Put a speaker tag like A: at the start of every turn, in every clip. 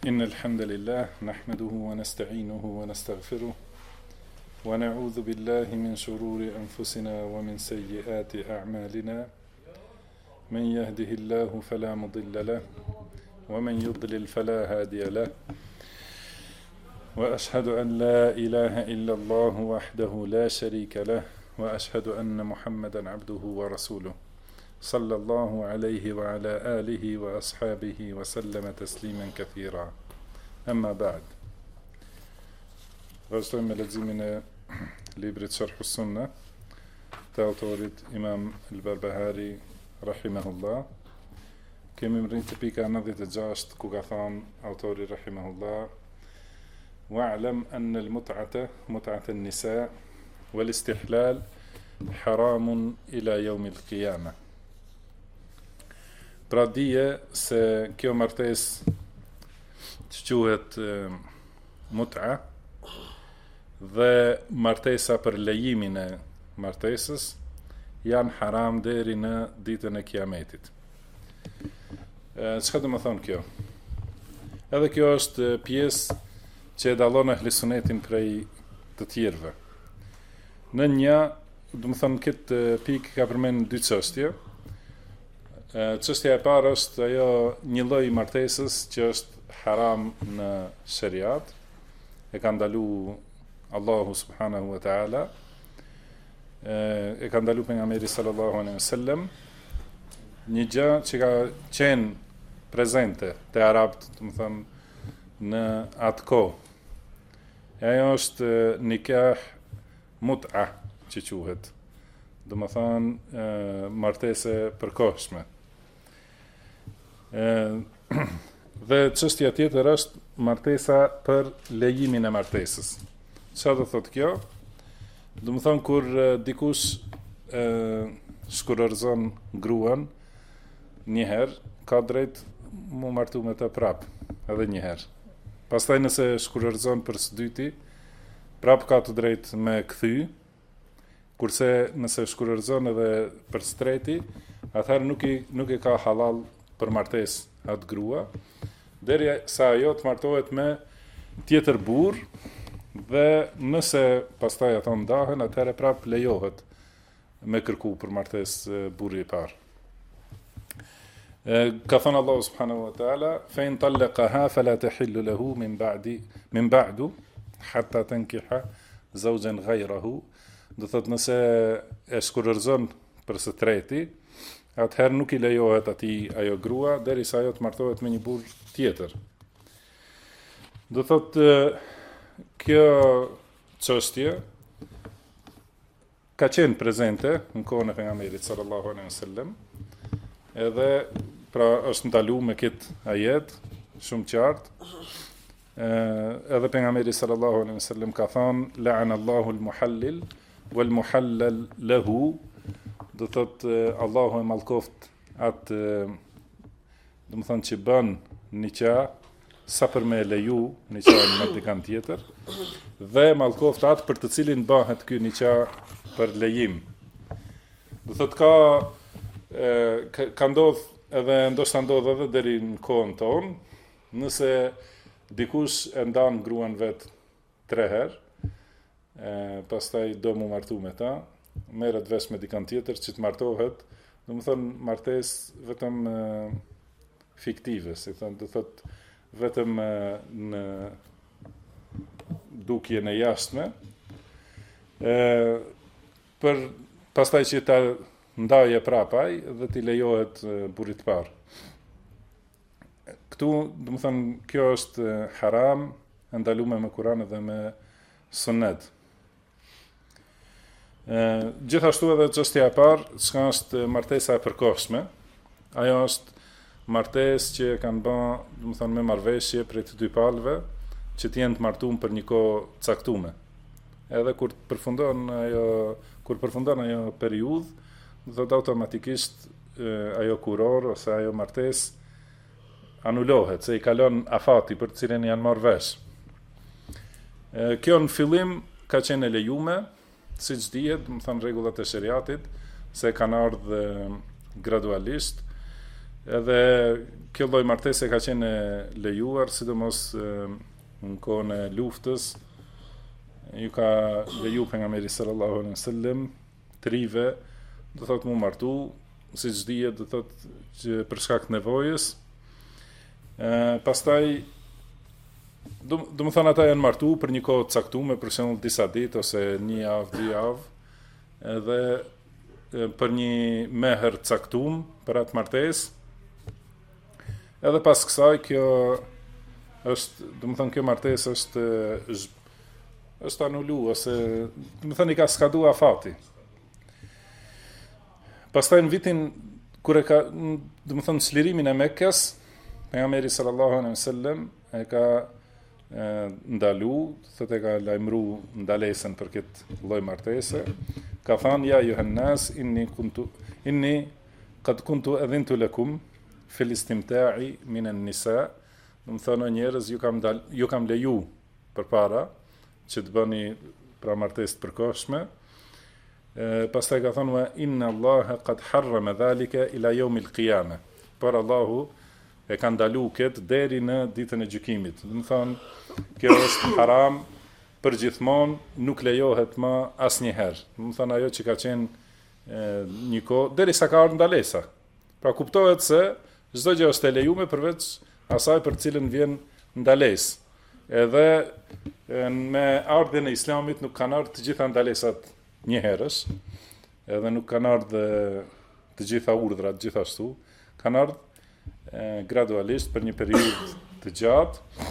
A: إن الحمد لله نحمده ونستعينه ونستغفره ونعوذ بالله من شرور أنفسنا ومن سيئات أعمالنا من يهده الله فلا مضل له ومن يضلل فلا هادي له وأشهد أن لا إله إلا الله وحده لا شريك له وأشهد أن محمدا عبده ورسوله صلى الله عليه وعلى آله وأصحابه وسلم تسليما كثيرا أما بعد. Vazhdojmë me leximin e librit Sharh us-Sunnah të autorit Imam al-Barbahari rahimahullah. Kemi rrinë te pika 96 ku ka thënë autori rahimahullah: wa'lam anna al-mut'ata mut'at an-nisa wal-istihlal haramun ila yawm al-qiyamah. Pra dije se kjo martesë që quhet mut'a dhe martesa për lejimin e martesës janë haram deri në ditën e Kiametit. Çka do të thonë kjo? Edhe kjo është pjesë që e dallon ehlisonetin prej të tjerëve. Në një, do të thonë këtë pikë ka përmend dy çështje. Çështja e parë është ajo një lloj martesës që është haram në shariat, e ka ndaluar Allahu subhanahu wa taala, e ka ndaluar pejgamberi sallallahu alaihi wasallam, një gjë që ka qenë prezente te arabët, do të thonë në atë kohë. Ajo është nikah mut'a që quhet, do të thonë martese përkohshme. Dhe çështja tjetër është martesa për lejimin e martesës. Çfarë do thotë kjo? Do të thonë kur dikush shkurorzon gruan një herë, ka drejt mu martu me të prap, edhe një herë. Pastaj nëse shkurorzon për së dyti, prap ka të drejt me kthy, kurse nëse shkurorzon edhe për së treti, atëherë nuk e ka halal për martesë atë grua, deri sa ajo të martohet me tjetër burr, dhe nëse pastaj ato ndahen, atëherë prap lejohet me kërku për martesë burri i parë. Ka thënë Allahu subhanahu wa taala: fa in talaqaha fala tahillu lahu min ba'du hatta tankiha zawjan ghayrahu. Do thotë nëse e shkurorzon për së treti, atëherë nuk i lejohet atij ajo grua derisa ajo të martohet me një burr tjetër. Do thotë kjo çështje ka qenë prezente në kohën e pejgamberit sallallahu alaihi wasallam, edhe pra është ndaluar me këtë ajet shumë qartë. Edhe pejgamberi sallallahu alaihi wasallam ka thënë: la'ana Allahu al-muhallil wal muhallal lahu. Do thotë Allahu e mallkoft atë, do të thonë që bën nikah sa për me leju nikah me dikant tjetër, dhe mallkoft atë për të cilin bëhet ky nikah për lejim. Do thotë ka ndodh edhe ndoshta ndodh edhe deri në kohën tonë, nëse dikush e ndan gruan vet 3 herë, pastaj do mu martu me ta, merret vesh me dikant tjetër që të martohet, do të thonë martesë vetëm fiktive, si thonë, do thotë vetëm në dukjen e jashtme, për pastaj që ta ndaje prapaj dhe t'i lejohet burrit të parë. Këtu, do të thonë, kjo është haram, e ndaluar me Kur'an dhe me Sunnet. Gjithashtu edhe çështja e parë, çka është martesa e përkohshme, ajo është martesë që kanë bën, do të thonë, me marrëveshje prej të dy palëve, që të jenë të martuar për një kohë caktuar. Edhe kur përfundon ajo periudhë, do thotë automatikisht ajo kuror ose ajo martesë anulohet, se i kalon afati për të cilën janë marrë vesh. Kjo në fillim ka qenë e lejume, siç dihet, do të thonë rregullat e shariatit, se kanë ardhur gradualisht. Edhe kjo lloj martese ka qenë lejuar, sidomos në kohën e luftës, ju ka leju pejgamberi sallallahu alaihi wasallam trive, do thot mu martu, siç dihet, do thot që për shkak të nevojës. Pastaj do të thonë ata janë martu për një kohë të caktuar, për shembull disa ditë ose një javë, 2 javë, edhe për një mehr të caktuar për atë martesë. Edhe pas kësaj kjo është, do të thonë kjo martesë është anulu ose do të thonë i ka skaduar afati. Pastaj në vitin kur e ka, do të thonë çlirimin e Mekkës, pejgamberi sallallahu alaihi wasallam e ka ndalu, thotë e ka lajmëru ndalesën për këtë lloj martese. Ka thënë ja yuhannas inni qad kuntu adhintu lakum fil istimta'i min an-nisa, do të thonë njerëz ju kam leju përpara që të bëni pra martesë të përkohshme. Pastaj ka thënë wa inna Allaha qad harrama dhalika ila yawm al-qiyamah. Por Allahu e ka ndalu këtë deri në ditën e gjykimit. Do të thonë kjo është haram për gjithmonë, nuk lejohet më asnjëherë. Do të thonë ajo që ka qenë një kohë derisa ka ardhur ndalesa. Pra kuptohet se çdo gjë është e lejuar përveç asaj për cilën vjen ndalesë. Edhe me ardhen e Islamit nuk kanë ardhur të gjitha ndalesat një herësh, edhe nuk kanë ardhur të gjitha urdhrat gjithashtu, kanë ardhur gradualisht për një periudhë të gjatë.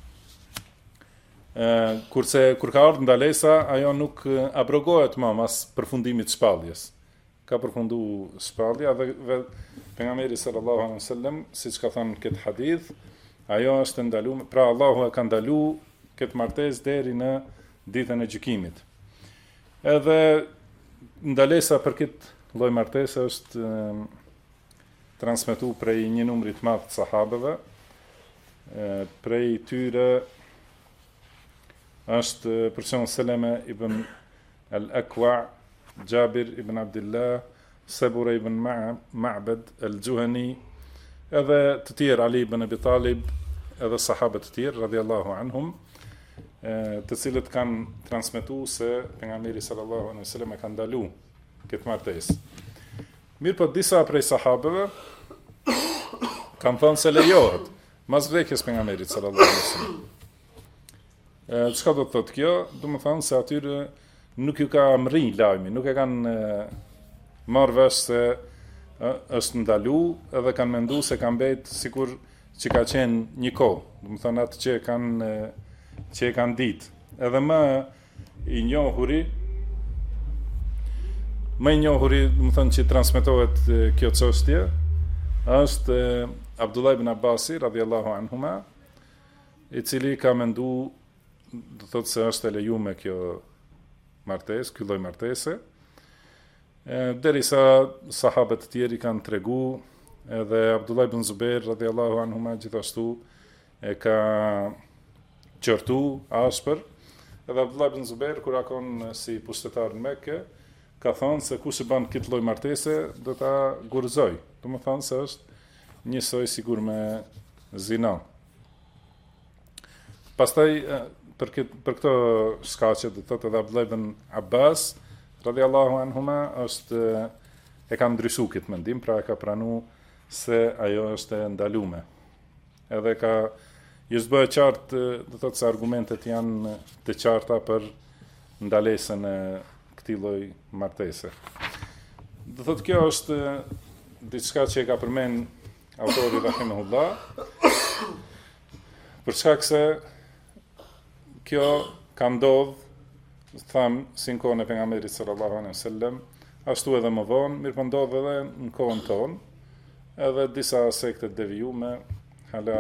A: Kurse kur ka ardhur ndalesa, ajo nuk abrogohet më pas përfundimit të shpalljes. Ka përfundu shpallja dhe pejgamberi sallallahu alaihi wasallam, siç ka thënë këtë hadith, ajo është ndaluar, pra Allahu e ka ndaluar këtë martesë deri në ditën e gjykimit. Edhe ndalesa për këtë lloj martese është transmetuar prej një numri të madh të sahabeve. Prej tyre është për shembull Seleme ibn al-Akwa, Jabir ibn Abdullah, Sabura ibn Ma'bad al-Juhani, edhe të tjerë, Ali ibn Abi Talib, edhe sahabët të tjerë radhiyallahu anhum, të cilët kanë transmetuar se pejgamberi sallallahu alaihi wasallam e ka ndaluar këtë martesë. Mirë, po disa prej sahabëve kanë thënë se lejohet mas vdekjes pejgamberit sallallahu alaihi wasallam. Çka do të thotë kjo? Do të thonë se atyre nuk ju ka mri lajmi, nuk e kanë marrë vesh se është ndalu, edhe kanë mendu se kanë mbet sikur që ka qenë një kohë, do të thonë atë që e kanë ditë. Edhe më i njohuri, do të thonë që transmetohet kjo çështje, është Abdullah ibn Abbasi radhiyallahu anhuma, i cili ka mendu, do të thotë se është e lejuar kjo martesë, ky lloj martese. Derisa sahabët të tjerë kanë tregu, edhe Abdullah ibn Zubair radhiyallahu anhuma gjithashtu e ka qortu ashpër. Edhe Abdullah ibn Zubair kur akon si pushtetar në Mekë, ka thonë se kush e bën këtë lloj martese do ta gurzoj. Do të thonë se është njësoj sigur me zina. Pastaj për këto shkaqe do thotë edhe Abdullah ibn Abbas radhiyallahu anhuma është e ka ndryshuar këtë mendim, pra e ka pranuar se ajo është e ndaluar. Edhe ka bëhet qartë, do thotë se argumentet janë të qarta për ndalesën e këtij lloji martese. Do thotë kjo është diçka që e ka përmend autori rahimahullah, për shkak se kjo ka ndodhur, tham, si në kohën e pejgamberit sallallahu alaihi wasallam, ashtu edhe më vonë, mirë po ndodh edhe në kohën tonë, edhe disa sekte devijume hala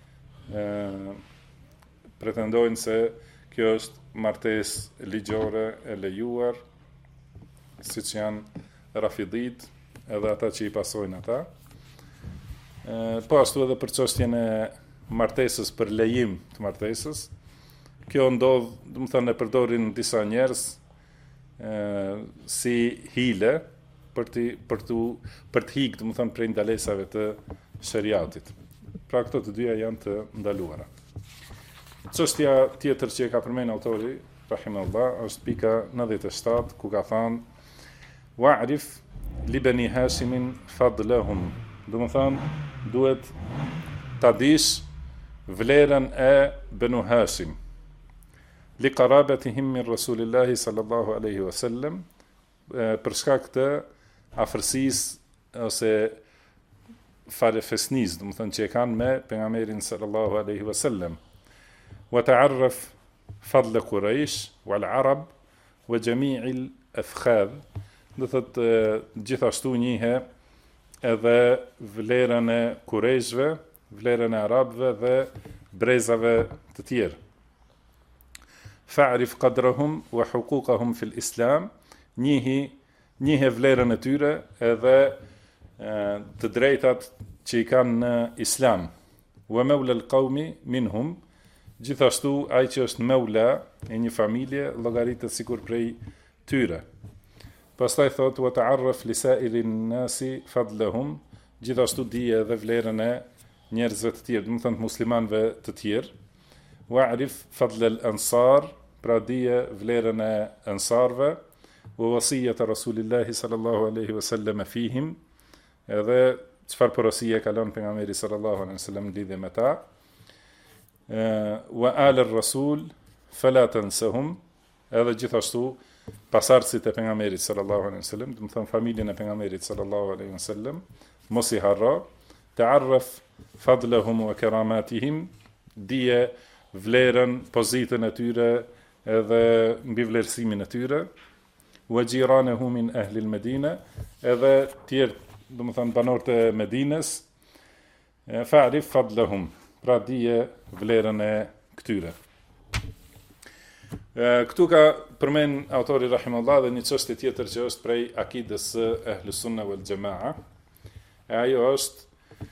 A: pretendojnë se kjo është martesë ligjore e lejuar, siç janë Rafidit, edhe ata që i pasojnë ata. Po ashtu edhe për çështjen e martesës për lejim të martesës. Kjo ndodh, do të thënë, e përdorin disa njerëz si hile për të hikë, domethënë prej ndalesave të shariatit. Pra këto të dyja janë të ndaluara. Çështja tjetër që e ka përmendur autori rahimahullah është pika 97 ku ka thënë wa'rif li bani Hashimin fadlahum. Domethënë duhet ta dish vlerën e Banu Hashim. Li qarabatihim min Rasulillahi sallallahu alaihi wasallam, për shkak të afërsisë ose farefesnisë, domethënë që e kanë me pejgamberin sallallahu alaihi wasallam. Wa ta'arraf fadl Quraysh wal Arab wa jami' al afkhad. Do thotë gjithashtu njihe edhe vlerën e Kurejshve, vlerën e Arabëve dhe brezave të tjerë. Fa'rif qadrahum wa huquqahum fil Islam, njihe vlerën e tyre edhe të drejtat që i kanë në Islam. Wa mawla al-qawmi minhum, gjithashtu ai që është mawla e një familje llogaritet sikur prej tyre. Pastaj thot wa ta'arraf li sa'irin nasi fadlahum, gjithashtu dije edhe vlerën e njerëzve të tjerë, domethënë të muslimanëve të tjerë. Wa'rif fadl al-ansar, pra dije vlerën e ansarve, wa wasiyata Rasulillahi sallallahu alaihi wasallam fihim, edhe çfarë porosie ka lënë pejgamberi sallallahu alaihi wasallam lidhje me ta. Wa al ar-rasul fala tansahum, edhe gjithashtu pasardhësit e pejgamberit sallallahu alaihi wasallam, do të thonë familjen e pejgamberit sallallahu alaihi wasallam, mos i harro. Ta'arraf fadlahum wa karamatihim, dije vlerën, pozitën e tyre edhe mbi vlerësimin e tyre. Wa jiranahu min ahli al-Medina, edhe tjerë, do të thonë banorët e Medinës. Fa'rif fadlahum, pra dije vlerën e këtyre. Këtu ka përmend autori rahimahullah dhe një çështje tjetër që është prej akidës së Ahlus Sunna wal Jamaa. Ajo është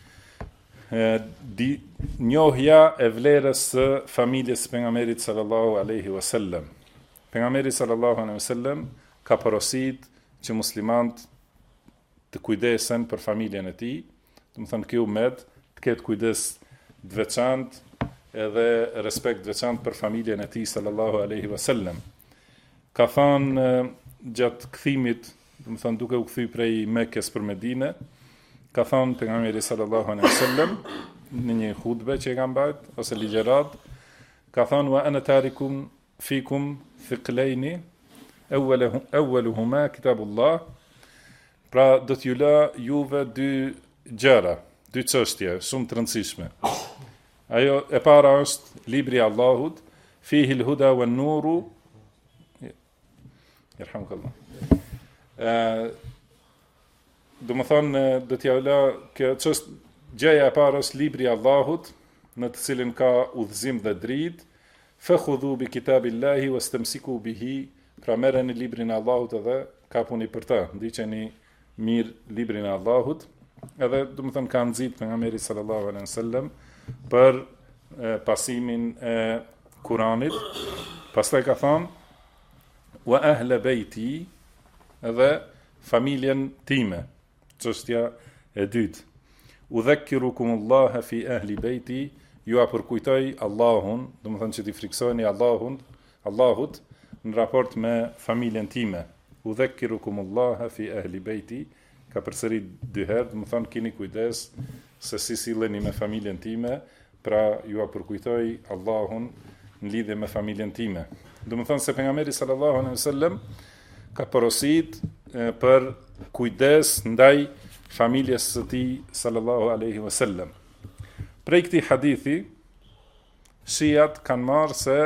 A: njohja e vlerës së familjes së pejgamberit sallallahu alaihi wasallam. Pejgamberi sallallahu alaihi wasallam ka porosit që muslimanët të kujdesen për familjen e tij, do të thonë ky umet të ketë kujdes të veçantë edhe respekt veçantë për familjen e tij sallallahu alaihi wasallam. Ka thënë gjatë kthimit, do të thonë duke u kthy prej Mekës për Medinë, ka thënë pejgamberi sallallahu alaihi wasallam në një hutbe që e ka mbajtur ose ligjërat, ka thënë wa ana tarikum fikum thiqlaini awwaluhuma kitabullah, pra do t'ju lë juve dy gjëra, dy çështje shumë të rëndësishme. Ajo e para është libri i Allahut, fihi al-huda wan-nuru. Yerhamukallah. Do të thonë do t'ja lë kjo çështë, gjëja e parë është libri i Allahut, në të cilin ka udhëzim dhe dritë. Fakhudhu bi kitabillahi wastamsiku bihi, pra merreni librin e Allahut edhe kapuni për të, ndiqeni mirë librin e Allahut. Edhe do të thonë ka nxit pejgamberi sallallahu alaihi wasallam për pasimin e Kuranit. Pastaj ka thënë wa ahla bayti, edhe familjen time, çështja e dytë. Udhakkirukumullah fi ahli bayti, ju përkujtoj Allahun, do të thonë që t'i friksoni Allahut në raport me familjen time. Udhakkirukumullah fi ahli bayti, ka përsërit dy herë, do të thonë keni kujdes se si silleni me familjen time, pra ju përkujtoj Allahun në lidhje me familjen time. Do të thonë se pejgamberi sallallahu alaihi wasallam ka porosit për kujdes ndaj familjes së tij sallallahu alaihi wasallam. Prej këtij hadithi, shiat kanë marrë se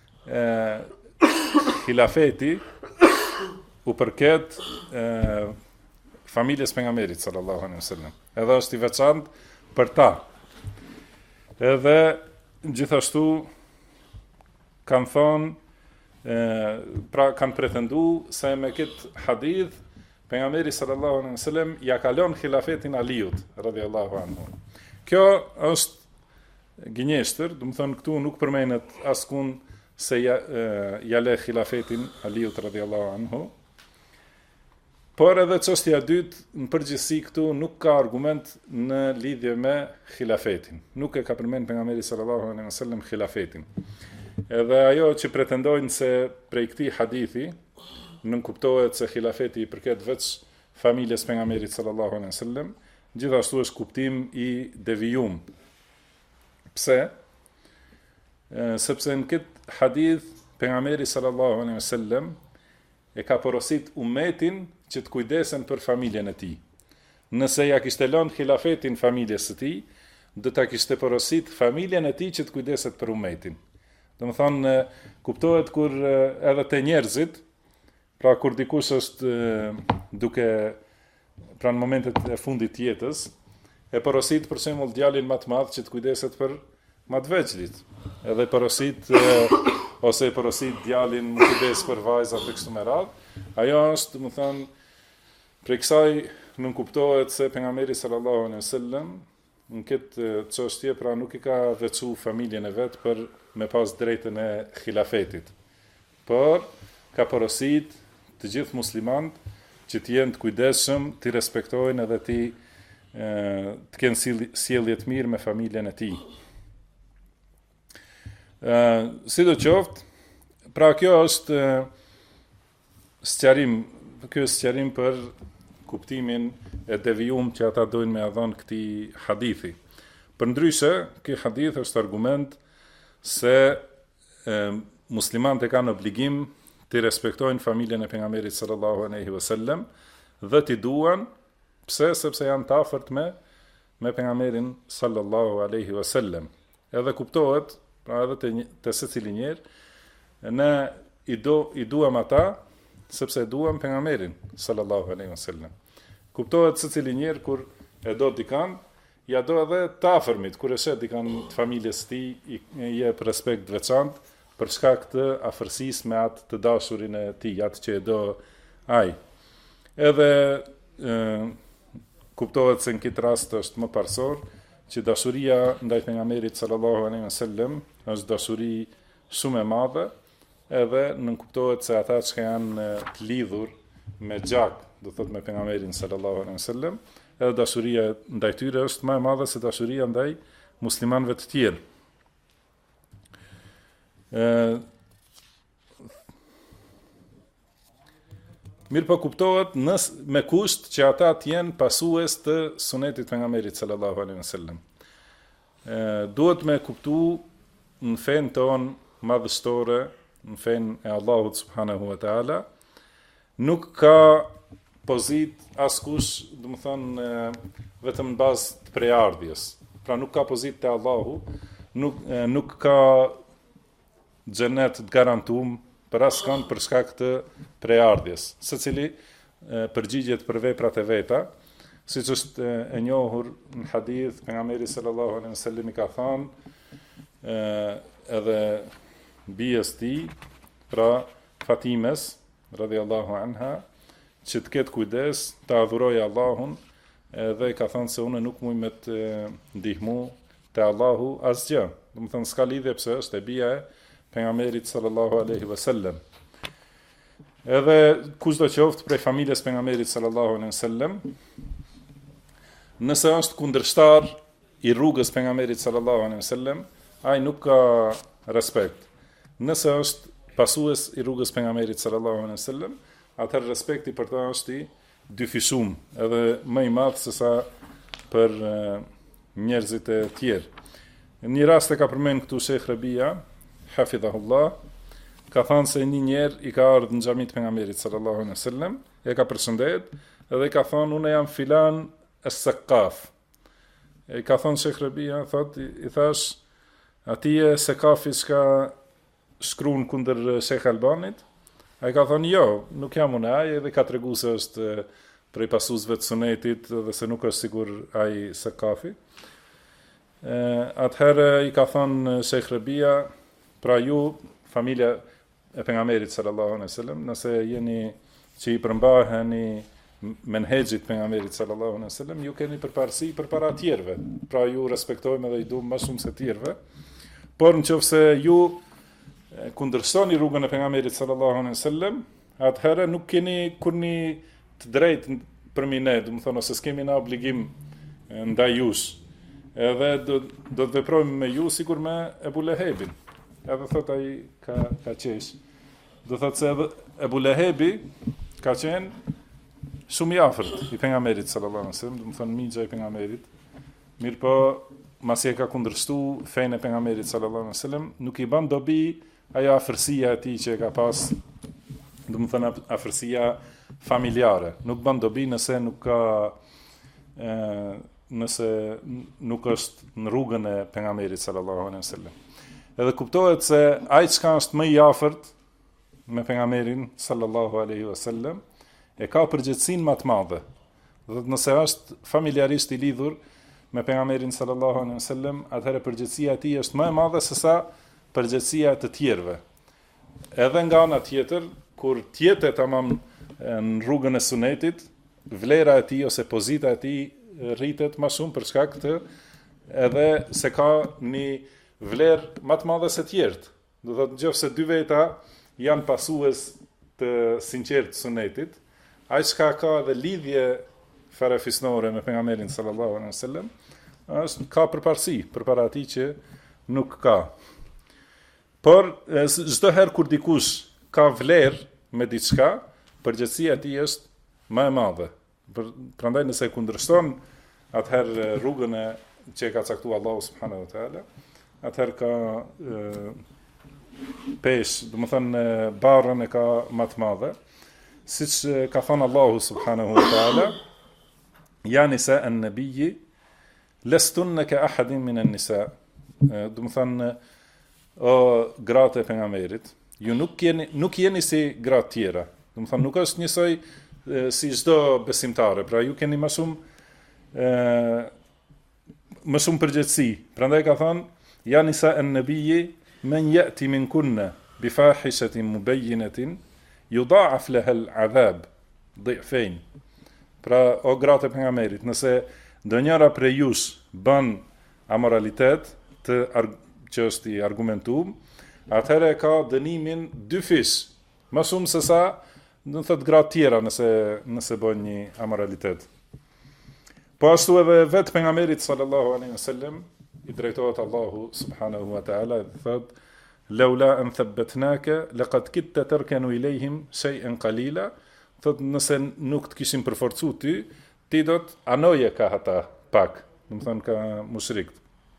A: khilafeti u përket familjes pejgamberit sallallahu alaihi wasallam. Edhe është i veçantë për ta. Edhe gjithashtu kanë thonë, pra kanë pretendu se me këtë hadith pejgamberi sallallahu alaihi wasallam ja ka lënë khilafetin Aliut radhiyallahu anhu. Kjo është gënjeshtër, do të thonë këtu nuk përmendet askund se ja le khilafetin Aliut radhiyallahu anhu. Por edhe çështja e dytë, në përgjithësi këtu nuk ka argument në lidhje me khilafetin. Nuk e ka përmend pejgamberi sallallahu alaihi wasallam khilafetin. Edhe ajo që pretendojnë se prej këtij hadithi nënkuptohet se khilafeti i përket veç familjes pejgamberit sallallahu alaihi wasallam, gjithashtu është kuptim i devijum. Pse? Sepse në këtë hadith pejgamberi sallallahu alaihi wasallam e ka porosit umetin që të kujdesen për familjen e tij. Nëse ja kishte lënë khilafetin familjes së tij, do ta kishte porosit familjen e tij që të kujdeset për umetin. Domethënë kuptohet kur edhe te njerëzit, pra kur dikush është duke pra në momentet e fundit të jetës, e porosit për shembull djalin më të madh që të kujdeset për më të vegjëlit. Edhe porosit ose e porosit djalin më kujdes për vajzat e kështu me radhë. Ajo është, domethënë, prej kësaj nuk kuptohet se pejgamberi sallallahu alaihi wasallam në këtë çështje pra nuk i ka veçu familjen e vet për me pas drejtën e khilafetit. Por ka porosit të gjithë muslimanët që të jenë të kujdesshëm, të respektojnë edhe të kenë sjellje të mirë me familjen e tij. Sidoqoftë, pra kjo është sqarim për kuptimin e devijum që ata dojnë me dhënë këtij hadithi. Përndryshe, ky hadith është argument se muslimanët e kanë obligim të respektojnë familjen e pejgamberit sallallahu alaihi wasallam dhe t'i duan, pse? Sepse janë të afërt me pejgamberin sallallahu alaihi wasallam. Edhe kuptohet, pra edhe të secili njerë, ne i duam ata sepse e duam pejgamberin sallallahu alaihi wasallam. Kuptohet secili njerë kur e do dikan, ja do edhe të afërmit, kur e shet dikan të familjes tij, i jep respekt veçantë për shkak të afërsisë me atë të dashurin e tij, atë që e do ai. Edhe kuptohet se në këtë rast është më parsor që dashuria ndaj pejgamberit sallallahu alaihi wasallam është dashuri shumë e madhe, edhe nënkuptohet se ata që janë të lidhur me gjak, do thot me pejgamberin sallallahu alaihi wasallam, edhe dashuria ndaj tyre është më e madhe se dashuria ndaj muslimanëve të tjerë. Mirë po kuptohet me kusht që ata të jenë pasues të sunetit pejgamberit sallallahu alaihi wasallam. Duhet me kuptu në fen ton madhështore, në fen e Allahut subhanahu wa taala, nuk ka pozit askush, do të thonë vetëm në bazë të prejardhjes. Pra nuk ka pozit të Allahu, nuk ka xhenet të garantuar për askën për shkak të prejardhjes. Secili përgjigjet për veprat e veta, siç është e njohur në hadith, pejgamberi sallallahu alaihi wasallam i ka thënë edhe bijes tij, pra Fatimes radhiyallahu anha, që të ketë kujdes, të adhurojë Allahun, edhe ka thënë se unë nuk muj me të ndihmu te Allahu asgjë. Do të thënë s'ka lidhje pse është e bija e pejgamberit sallallahu alaihi wasallam. Edhe kushdo qoftë prej familjes pejgamberit sallallahu alaihi wasallam, nëse është kundërshtar i rrugës pejgamberit sallallahu alaihi wasallam, ai nuk ka respekt. Nëse është pasues i rrugës pejgamberit sallallahu alaihi wasallam, atëherë respekti për ta është i dyfishum, edhe më i madh se sa për njerëzit e tjerë. Në një rast e ka përmend këtu Sheikh Rabia, hafidhahullah, ka thënë se një njerë i ka ardhur në xhamit pejgamberit sallallahu alaihi wasallam, e ka përshëndet, edhe ka thënë unë jam filan as-Saqaf. E ka thënë Sheikh Rabia, i thash, atije Saqafi s'ka shkruan kundër Sheikh Albanit? Ai ka thënë jo, nuk jam unë ai, edhe ka tregu se është prej pasuesve të sunetit dhe se nuk është sigur ai Saqafi. Atëherë i ka thënë Sheikh Rabia, pra ju, familja e pejgamberit sallallahu alaihi wasallam, nëse jeni që i përmbaheni menhexhit pejgamberit sallallahu alaihi wasallam, ju keni përparësi përpara tjerëve. Pra ju respektojmë dhe i duam më shumë se tjerëve. Por nëse ju kundërshtoni rrugën e pejgamberit sallallahu alaihi wasallam, atëherë nuk keni kurrë të drejtë përmi ne, do të thonë ose s'kemi na obligim ndaj jush. Edhe do të veprojmë me ju sikur me Ebu Lehebin. Edhe thot ai ka qesh. Do thot se Ebu Lehebi ka qenë shumë i afërt i pejgamberit sallallahu alaihi wasallam, do të thonë mixha i pejgamberit. Mirë po, masi e ka kundërshtu fenë e pejgamberit sallallahu alaihi wasallam, nuk i bën dobi ajo afërsia e tij që e ka pas, do të thonë afërsia familjare. Nuk bën dobi nëse nuk është në rrugën e pejgamberit sallallahu alaihi wasallam. Edhe kuptohet se ai çka është më i afërt me pejgamberin sallallahu alaihi wasallam e ka përgjegjësinë më të madhe. Do të nëse është familjarisht i lidhur me pejgamberin sallallahu alaihi wasallam, atëherë përgjegjësia e tij është më e madhe se sa përgjegjësia e të tjerëve. Edhe nga ana tjetër, kur tjetet tamam në rrugën e sunetit, vlera e tij ose pozita e tij rritet më shumë për shkak të edhe se ka një vlerë më të madhe se tjerët. Do thotë nëse dy veta janë pasues të sinqert të sunetit, ai çka ka edhe lidhje farefisnore me pejgamberin sallallahu alaihi wasallam, ka përparësi përpara atij që nuk ka. Por çdo herë kur dikush ka vlerë me diçka, përgjegjësia e tij është më e madhe. Prandaj nëse kundërshton atëherë rrugën e që ka caktuar Allahu subhanahu wa taala, atëherë ka pesh, do të thënë barrën e ka më të madhe, siç ka thënë Allahu subhanahu wa taala, ja nisa an-nabiyyi lastunna ka ahadin min an-nisa. Do të thënë o gratë e pejgamberit, ju nuk jeni si gratë tjera. Do të thënë nuk është njësoj si çdo besimtare, pra ju keni më shumë përgjegjësi. Prandaj ka thënë ja nisa an-nabiyyi man ya'ti minkunna bi fahishatin mubayyinatin yudha'af laha al-'adhab dhi'fayn. Pra o gratë e pejgamberit, nëse ndonjëra prej jush bën amoralitet që është i argumentuar, atëherë ka dënimin 2 fish, më shumë se sa do të thotë gratë tjera nëse bën një amoralitet. Po ashtu edhe vetë pejgamberit sallallahu alaihi wasallam i drejtohet Allahu subhanahu wa taala dhe thotë laula an thabbatnaka laqad kitta tarkanu ilayhim shay'an qalila, thotë nëse nuk të kishim përforcuar ti do të anoje ka ata pak, do të thonë ka mushrikët.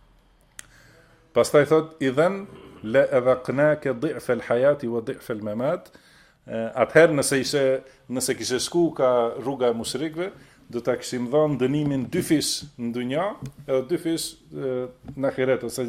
A: Pastaj thotë idhan la adhaqnaka dhi'fa al-hayati wa dhi'fa al-mamat. Atëherë nëse kishe shku ka rruga e mushrikëve, do ta kishim dhënë dënimin 2 fish në dunja, edhe 2 fish në ahiret ose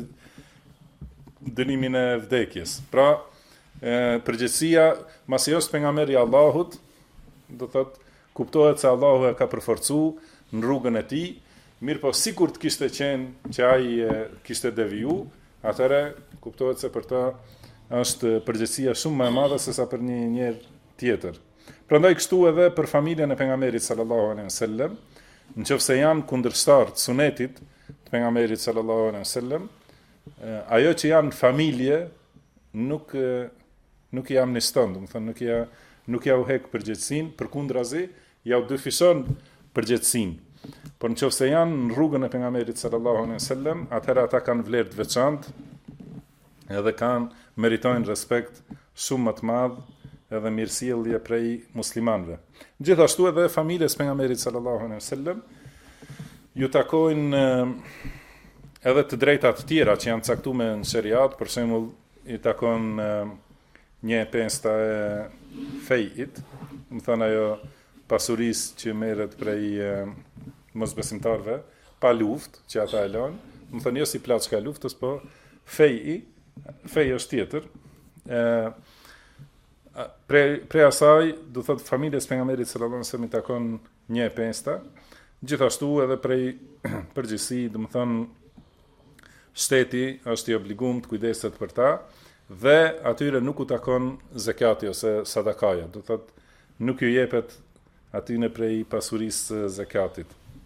A: dënimin e vdekjes. Pra, përgjithësia, masi është pejgamberi i Allahut, do thotë kuptohet se Allahu e ka përforcuar në rrugën e tij, mirë po sikur të kishte qenë që ai kishte deviju, atëherë kuptohet se për ta është përgjegjësia shumë më e madhe se sa për një njerëz tjetër. Prandaj kështu edhe për familjen e pejgamberit sallallahu alaihi wasallam, nëse janë kundërshtar të sunetit të pejgamberit sallallahu alaihi wasallam, ajo që janë familje nuk i amniston, do të thonë nuk ja u hek përgjegjësinë, përkundrazi ja u dyfishon përgjegjësinë. Por nëse janë në rrugën e pejgamberit sallallahu alaihi wasallam, atëherë ata kanë vlerë të veçantë, edhe meritojnë respekt shumë më të madh edhe mirësjellje prej muslimanëve. Gjithashtu edhe familjes pejgamberit sallallahu alaihi wasallam ju takojnë edhe të drejta të tjera që janë caktuar në shariat, për shembull i takon 1/5 e fejit, më thënë ajo pasurisë që merret prej mosbesimtarëve pa luftë që ata e lënë, më thënë jo si plaçka e luftës, po feji është tjetër. Prej asaj, do thot familjes pejgamberit sallallahu alaihi wasallam i takon 1/5, gjithashtu edhe prej përgjithësi, do të thon shteti është i obliguar të kujdeset për ta dhe atyre nuk u takon zakati ose sadakaja, do thot nuk ju jepet atyre prej pasurisë zakatit.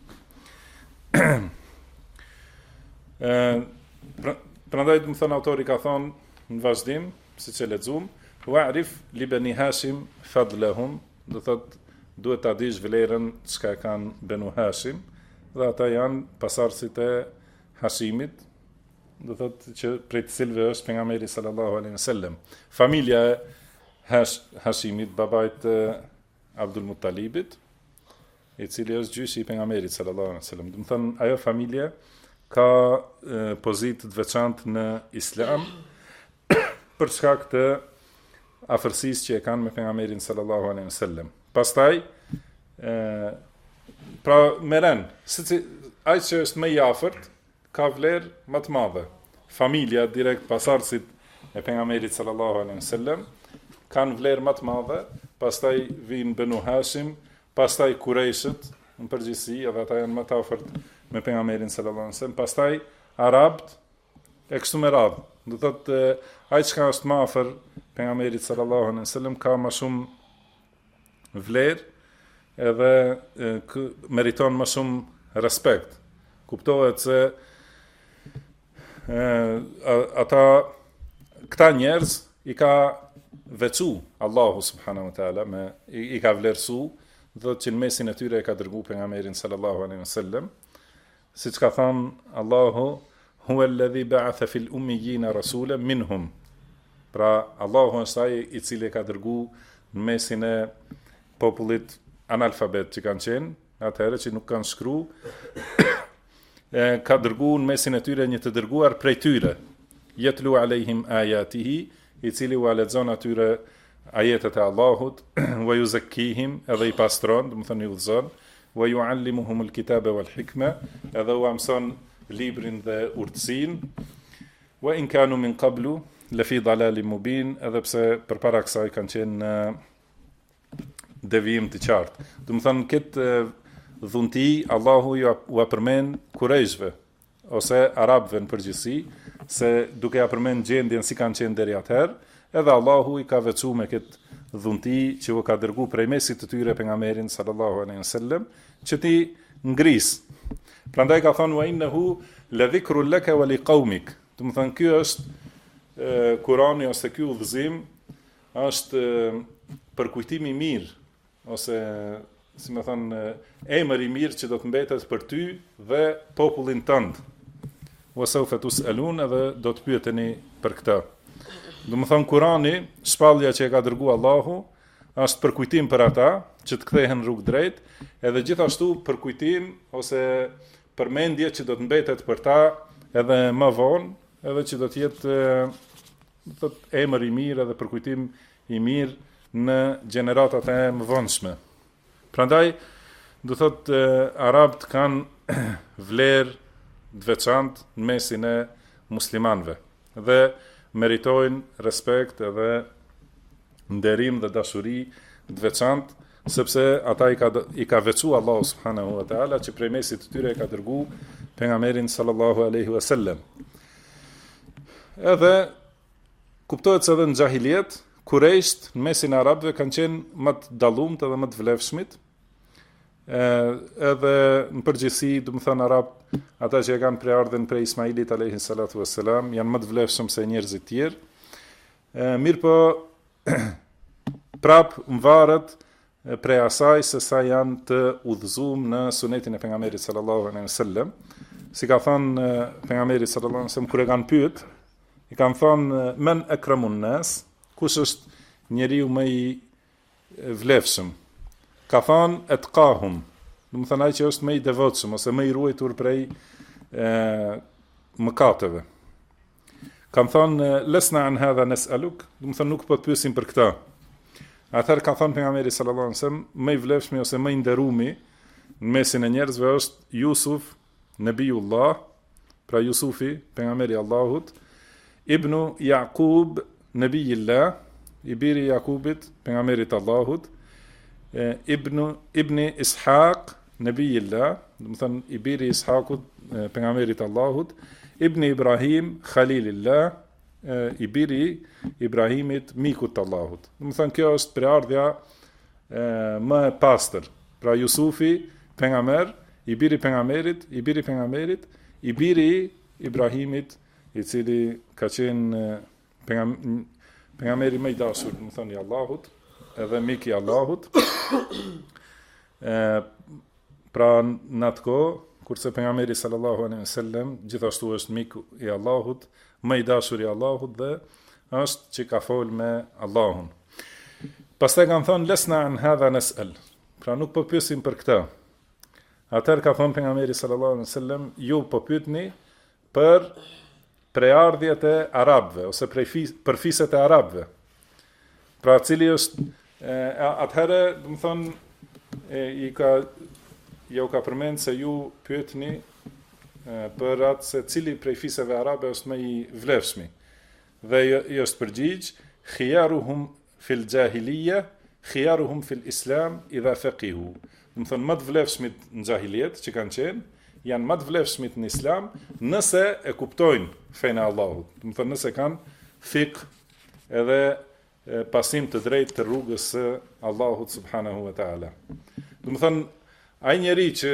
A: Prandaj do të thon autori ka thonë në vazhdim, siç e lexuam, wa'rif li bani Hashim fadlahum, do thot duhet ta dish vlerën çka e kanë Benu Hashim, dhe ata janë pasardhësit e Hashimit, do thotë që prej të cilëve është pejgamberi sallallahu alaihi wasallam. Familja e Hashimit, babait Abdul Muttalibit, i cili është gjyshi i pejgamberit sallallahu alaihi wasallam. Do të thonë ajo familje ka pozitë të veçantë në Islam për shkak të afërsisë që e kanë me pejgamberin sallallahu alaihi wasallam. Pastaj pra meren, ai që është më i afërt ka vlerë më të madhe. Familja direkt pasardhësit e pejgamberit sallallahu alaihi wasallam kanë vlerë më të madhe, pastaj vijnë Benu Hashim, pastaj Kurejshët në përgjithësi, edhe ata janë më të afërt me pejgamberin sallallahu alaihi wasallam, pastaj Arabët e kështu me radhë. Do thotë ai që është më afër pejgamberit sallallahu alaihi wasallam ka më shumë vlerë edhe meriton më shumë respekt. Kuptohet se këta njerëz i ka veçu Allahu subhanahu wa taala i ka vlerësu, dhe që në mesin e tyre e ka dërgu pejgamberin sallallahu alaihi wasallam, siç ka thënë Allahu huwa alladhi ba'atha fil ummiyina rasulan minhum. Pra Allahu është ai i cili e ka dërgu në mesin e popullit analfabet që kanë qenë, atëherë që nuk kanë shkru, ka dërgu në mesin e tyre një të dërguar prej tyre, yatlu alejhim ayatihi, i cili u lexon atyre ajetet e Allahut, wa yuzakkihim, edhe i pastron, do të thonë i udhëzon, wa yuallimuhumul kitaba wal hikma, edhe u mëson librin dhe urtësinë, wa in kanu min qablu lafi dalalin mubin, edhe pse përpara kësaj kanë qenë në devijim të qartë. Do të thonë këtë dhunti Allahu u përmend Kurejshve ose arabëve në përgjithësi, se duke ja përmend gjendjen si kanë qenë deri atëherë, edhe Allahu i ka veçu me këtë dhunti që u ka dërgu prej mesit të tyre pejgamberin sallallahu alaihi wasallam, që ti ngris. Prandaj ka thonë wa innahu la dhikrun laka wa liqaumik. Do të thonë ky është Kurani ose ky udhëzim është përkujtim i mirë, ose si më thonë emër i mirë që do të mbetet për ty dhe popullin tënd. Wa sawfa tus'alun, edhe do të pyeteni për këtë. Do të thonë Kurani, shpallja që e ka dërguar Allahu, është përkujtim për ata që të kthehen rrugë drejt, edhe gjithashtu përkujtim ose përmendje që do të mbetet për ta edhe më vonë, edhe që do të jetë emër i mirë edhe përkujtim i mirë në gjeneratat e mëvonshme. Prandaj, do thotë arabët kanë vlerë të veçantë në mesin e muslimanëve dhe meritojnë respekt edhe nderim dhe dashuri të veçantë, sepse ata i ka veçu Allahu subhanahu wa taala që prej mesit të tyre e ka dërgu pejgamberin sallallahu alaihi wasallam. Edhe kuptohet se edhe në xahiliet Kurejsht në mesin e arabëve kanë qenë më të dallumtë edhe më të vlefshmit. Edhe në përgjithësi, do të thënë arab, ata që e kanë preardhën prej Ismailit alayhi salatu wassalam, janë më të vlefshëm se njerëzit tjerë. Mirë po prap mvaret prej asaj se sa janë të udhëzuar në sunetin e pejgamberit sallallahu alaihi wasallam. Si ka thënë pejgamberi sallallahu alaihi wasallam kur e kanë pyet, i kanë thënë men akramun nas, kush është njeriu më i vlefshëm? Ka thënë etqahum, do të thënë ai që është më i devotshëm ose më i ruajtur prej mëkateve. Kanë thënë lesna an hadha nas'aluk, do të thënë nuk po të pyesim për këtë. Atëherë ka thënë pejgamberi sallallahu alajhi wasallam, më i vlefshmi ose më i nderumi në mesin e njerëzve është Yusuf, Nabiullah, pra Yusufi, pejgamberi i Allahut, ibnu Yaqub, Nabiyillah, i biri Jakubit, pejgamberit Allahut, ibni Ishaq, Nabiyillah, do të thënë i biri Ishaqut, pejgamberit Allahut, ibni Ibrahim, Khalilillah, i biri Ibrahimit, mikut të Allahut. Do të thënë kjo është preardhja më e pastër. Pra Yusufi, pejgamber, i biri pejgamberit, i biri Ibrahimit, i cili ka qenë pejgamberi më i dashur, do të thënë i Allahut, edhe mik i Allahut. Pra në atë kohë, kurse pejgamberi sallallahu alaihi wasallam gjithashtu është miku i Allahut, më i dashur i Allahut dhe është që ka fol me Allahun. Pastaj kanë thonë lesna an hadha nas'al. Pra nuk po pyesim për këtë. Atëherë ka thonë pejgamberi sallallahu alaihi wasallam, ju po pyetni për preardhjet e arabëve ose për fiset e arabëve. Pra cili është atëherë, do të thonë, u ka përmend se ju pyetni për atë se cili prej fiseve arabe është më i vlefshmi. Dhe i është përgjigj, khiyaruhum fil jahiliya, khiyaruhum fil islam idha faqihu. Do të thonë më të vlefshmit në xahiliet që kanë qenë, janë më të vlefshmit në islam nëse e kuptojnë fenë e Allahut. Do të thonë nëse kanë fiqh edhe pasim të drejtë të rrugës së Allahut subhanahu wa taala. Do të thonë ai njeri që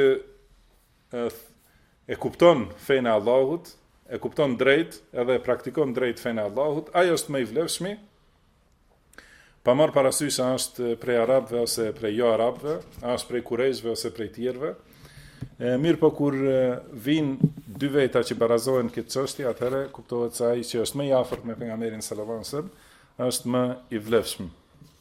A: e kupton fenë e Allahut, e kupton drejt edhe e praktikon drejt fenë e Allahut, ai është më i vlefshmi. Pa marrë parasysh a është prej arabëve ose prej jo arabëve, a është prej kurejshve ose prej tjerëve. Mirë po kur vinë dy veta që barazohen këtë çështje, atëherë kuptohet se ai që është më i afërt me pejgamberin sallallahu alajhi wasallam është më i vlefshëm.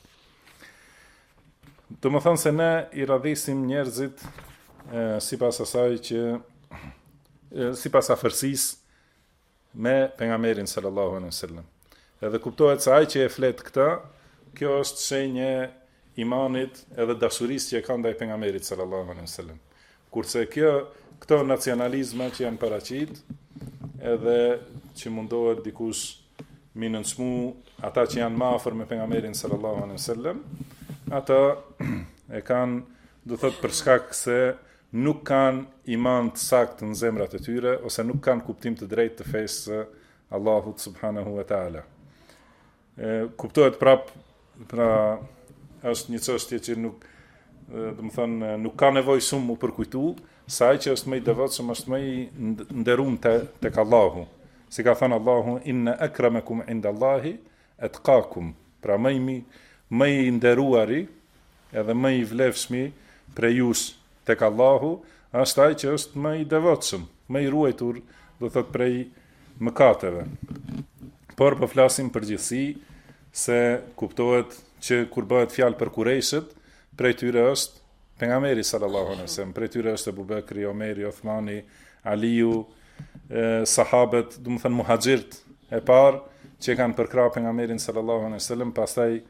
A: Do më thonë se ne i radhisim njerëzit sipas asaj që sipas afërsisë me pejgamberin sallallahu alaihi wasallam. Edhe kuptohet se ai që e flet këtë, kjo është shenjë imanit edhe dashurisë që e ka ndaj pejgamberit sallallahu alaihi wasallam. Kurse këto nacionalizma që janë paraqit, edhe që mundohet dikush mi nënçmu ata që janë më afër me pejgamberin sallallahu alaihi wasallam, ata e kanë, do thot për shkak se nuk kanë iman të saktë në zemrat e tyre ose nuk kanë kuptim të drejtë të fesë së Allahut subhanahu wa taala. Kuptohet pra është një çështje që nuk, do të thonë, nuk ka nevojë shumë u përkujtu, sa ai që është më i devotshëm është më i nderuar tek Allahu. Si ka thënë Allahu, inna akramakum indallahi atqakum. Pra më i nderuari edhe më i vlefshmi prej jush tek Allahu është ai që është më i devotshëm, më i ruajtur, do thot prej mëkateve. Por po flasim përgjithësi se kuptohet që kur bëhet fjalë për kurejshët, prej tyre është pejgamberi sallallahu alaihi wasallam, prej tyre është Abu Bekri, Omeri, Uthmani, Aliu, sahabët, do të thënë muhaxhirët e parë që kanë përkrahur pejgamberin sallallahu alaihi wasallam, pastaj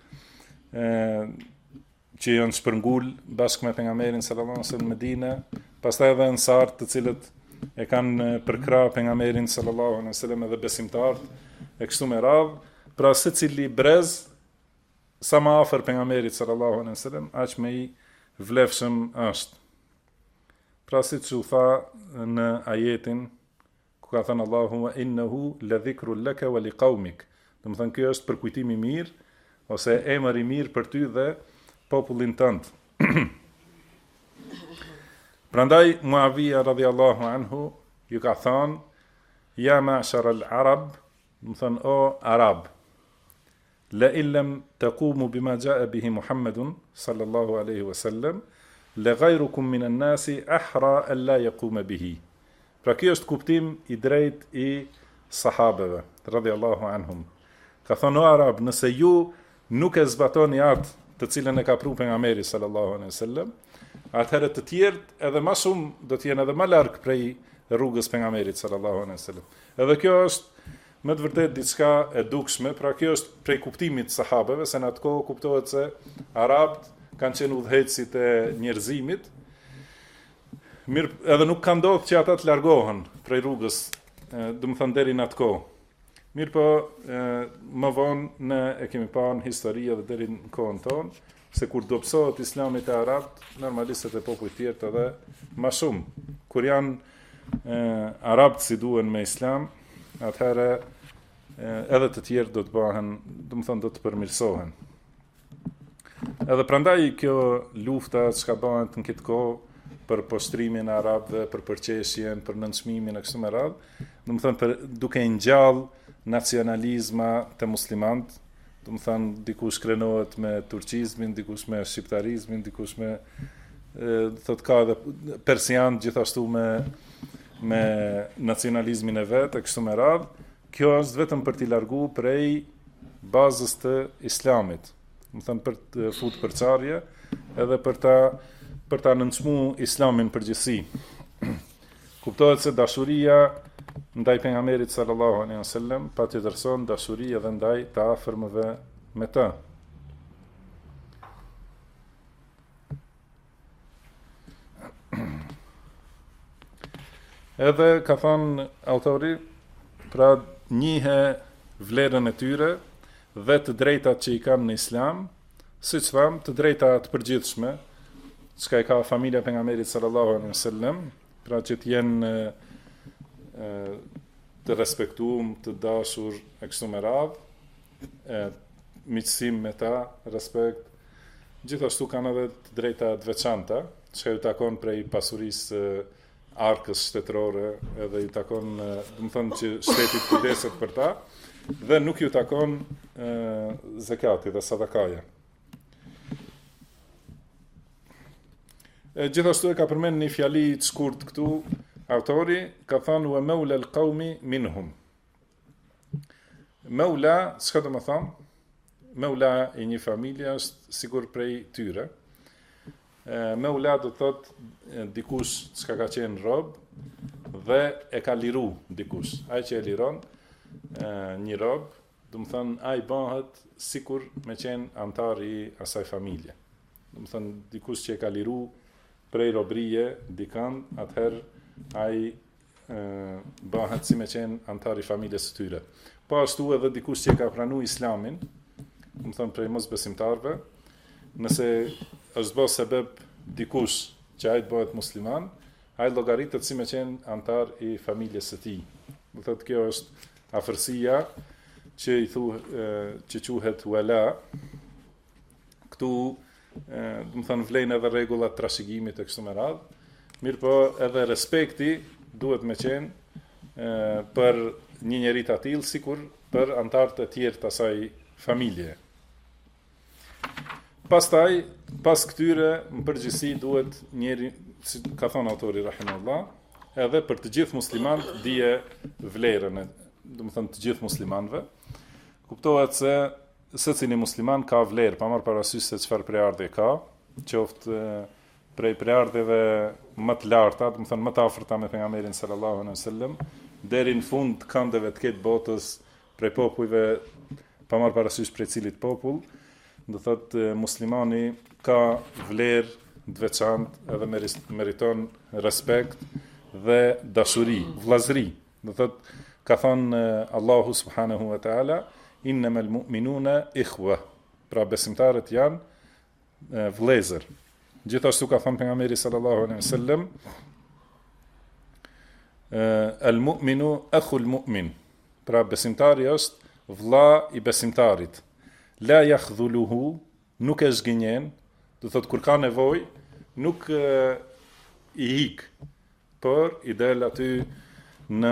A: që janë shpërngul bashkë me pejgamberin sallallahu alaihi wasallam në Medinë, pastaj edhe ansarët të cilët e kanë përkrahur pejgamberin sallallahu alaihi wasallam edhe besimtarët e kështu me radhë. Pra secili brez sa më afër pejgamberit sallallahu alaihi wasallam, aq më i vlefshëm është. Pra siç u tha në ajetin ku ka thënë Allahu wa innahu ladhikrun laka wa liqaumik. Do të thënë kjo është përkujtimi i mirë ose emër i mirë për ty dhe popullin tënd. Prandaj Muawiya radhiyallahu anhu ju ka thënë ya ma'shar al-arab, do të thënë o arab, la illam taqumu bima jaa bihi Muhammadun sallallahu alaihi wasallam la ghayrukum min an-nasi ahra an la yaquma bihi. Pra kjo është kuptim i drejt i sahabeve radhiyallahu anhum. Ka thënë o arab, nëse ju nuk e zbatoni atë të cilën e ka pru pejgamberi sallallahu alaihi wasallam, atëherë të tjerët edhe më shumë do të jenë edhe më larg prej rrugës pejgamberit sallallahu alaihi wasallam. Edhe kjo është me të vërtet diçka e dukshme, pra kjo është prej kuptimit të sahabeve, se në atë kohë kuptohet se arabët kanë qenë udhëheqësit e njerëzimit, mirë, edhe nuk ka ndodhur që ata të largohen prej rrugës, do të thënë deri në atë kohë. Mirë po, më vonë ne e kemi parë në histori edhe deri në kohën tonë, se kur dobësohet Islami te arabët, normalisht e popujt tjerë edhe më shumë. Kur janë arabët si duhen me Islam, atëherë edhe të tjerë do të bëhen, do të thënë do të përmirësohen. Edhe prandaj kjo lufta që ka bëhet në këtë kohë për poshtrimin e arabëve, për përqeshjen, për nënçmimin e kështu me radhë, do të thënë duke ngjall nacionalizma të muslimanët, do të thënë dikush krenohet me turqizmin, dikush me shqiptarizmin, dikush me thot ka edhe persian gjithashtu me nacionalizmin e vet e kështu me radhë. Kjo është vetëm për t'i largu prej bazës të islamit. Më thënë për të futur përçarje edhe për ta nënçmu islamin përgjithësi. Kuptohet se dashuria ndaj pejgamberit sallallahu alaihi wasallam patjetërson dashuri edhe ndaj të afërmëve me të. Edhe ka thënë autori, pra njihe vlerën e tyre dhe të drejtat që i kanë në islam, siç thamë, të drejta të përgjithshme, çka e ka familja pejgamberit sallallahu alaihi wasallam, pra që të jenë të respektuar, të dashur e kështu me radhë, miqësim me ta, respekt. Gjithashtu kanë edhe të drejta të veçanta, që ju takon prej pasurisë arkës shtetërore, edhe ju takon, do të thonë që shteti kujdeset për ta, dhe nuk ju takon zakati dhe sadakaja. Gjithashtu e ka përmend një fjali të shkurt këtu, autori ka thënë wa maula al-qaumi minhum. Maula, çka do të thonë? Maula i një familje është sigur prej tyre. Maula do thot dikush që ka qenë rob dhe e ka liru dikush. Ai që e liron një rob, do të thonë ai bëhet sikur me qenë antar i asaj familje. Do të thonë dikush që e ka liru prej robrije dikand, atëherë ai bëhet si me qenë antar i familjes së tyre. Po ashtu edhe dikush që e ka pranuar islamin, do të thonë prej mosbesimtarëve, nëse është bërë sebeb dikush që ai të bëhet musliman, ai llogaritet si me qenë antar i familjes së tij. Do thotë kjo është afërsia që i që quhet wala. Këtu do të thonë vlen edhe rregullat trashëgimit e kështu me radhë. Mirë po edhe respekti duhet me qenë për një njerit të tillë sikur për antarët e tjerë të asaj familje. Pastaj, pas këtyre, në përgjithësi duhet njeri, si ka thonë autori rahimahullah, edhe për të gjithë muslimanët dije vlerën, do të thënë të gjithë muslimanëve. Kuptohet se secili musliman ka vlerë, pa marrë parasysh se çfarë preardhje ka, qoftë prej preardhjeve më të larta, do të thënë më të afërta me pejgamberin sallallahu alaihi wasallam, deri në fund të këndeve të këtë botës prej popujve, pa marrë parasysh prej cilit popull. Do thotë muslimani ka vlerë të veçantë edhe meriton respekt dhe dashuri, vllazëri. Do thotë ka thënë Allahu subhanahu wa taala, innamal mu'minuna ikhwa. Pra besimtarët janë vëllezër. Gjithashtu ka thënë pejgamberi sallallahu alaihi wasallam, al-mu'minu akhul mu'min. Pra besimtari është vëlla i besimtarit. La yakhdhuluhu, nuk e zgënjen, do thot kur ka nevojë, nuk i hik, por i del aty në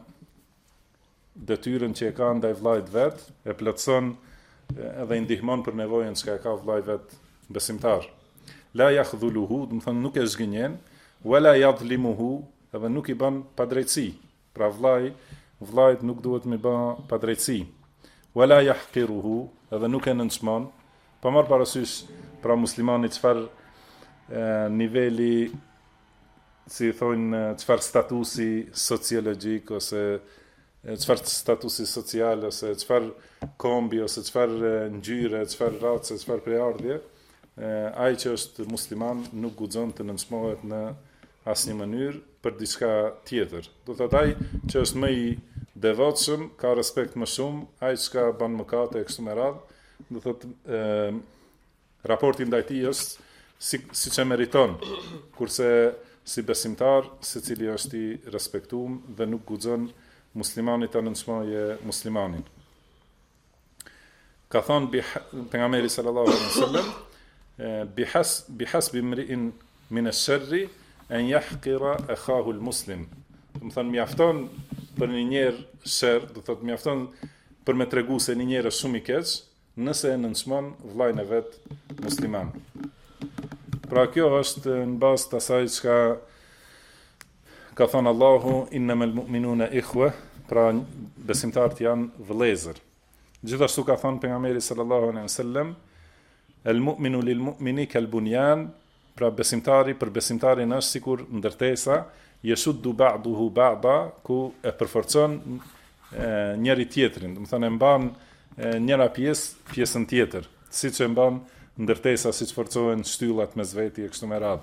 A: detyrën që e ka ndaj vllajt vet, e plotson edhe i ndihmon për nevojën që ka vllai vet besimtar. La yakhdhuluhu, do thon nuk e zgënjen, wala yadhlimuhu, edhe nuk i bën padrejtësi. Pra vllajt nuk duhet me bë padrejtësi. Wala yahqiruhu, edhe nuk e nënçmon, pa marrë parasysh pra muslimani çfarë niveli, si thonë, çfarë statusi sociologjik ose çfarë statusi social ose çfarë kombi ose çfarë ngjyre, çfarë race, çfarë preardhje, ai që është musliman nuk guxon të nënçmohet në asnjë mënyrë për diçka tjetër. Do thotë ai që është më i devotshëm, ka respekt më shumë, ai që bën mëkate e kështu me radhë, do thotë raporti ndaj tij është siç e meriton, kurse si besimtar, secili është i respektuar dhe nuk guxon muslimanit ta nënçmojë muslimanin. Ka thënë pejgamberi sallallahu alaihi wasallam, bihasbi imri'in min ash-sharri an yahqira akhahu al-muslim. Do të thonë mjafton për një njerë sherr, do thotë mjafton për me tregu se një njerë është shumë i keq, nëse e nënçmon vllajën e vet musliman. Pra kjo është në bazë të asaj çka ka thënë Allahu innamal mu'minuna ikhwa, pra besimtarët janë vëllezër. Gjithashtu ka thënë pejgamberi sallallahu alaihi wasallam el mu'minu lil mu'mini kal bunyan, pra besimtari për besimtarin është sikur ndërtesa, yashuddu ba'duhu ba'da, ku e përforcon njëri tjetrin, do të thënë e mban njëra pjesën tjetër, siç e mban ndërtesa, siç forcohen shtyllat mes veti e kështu me radhë.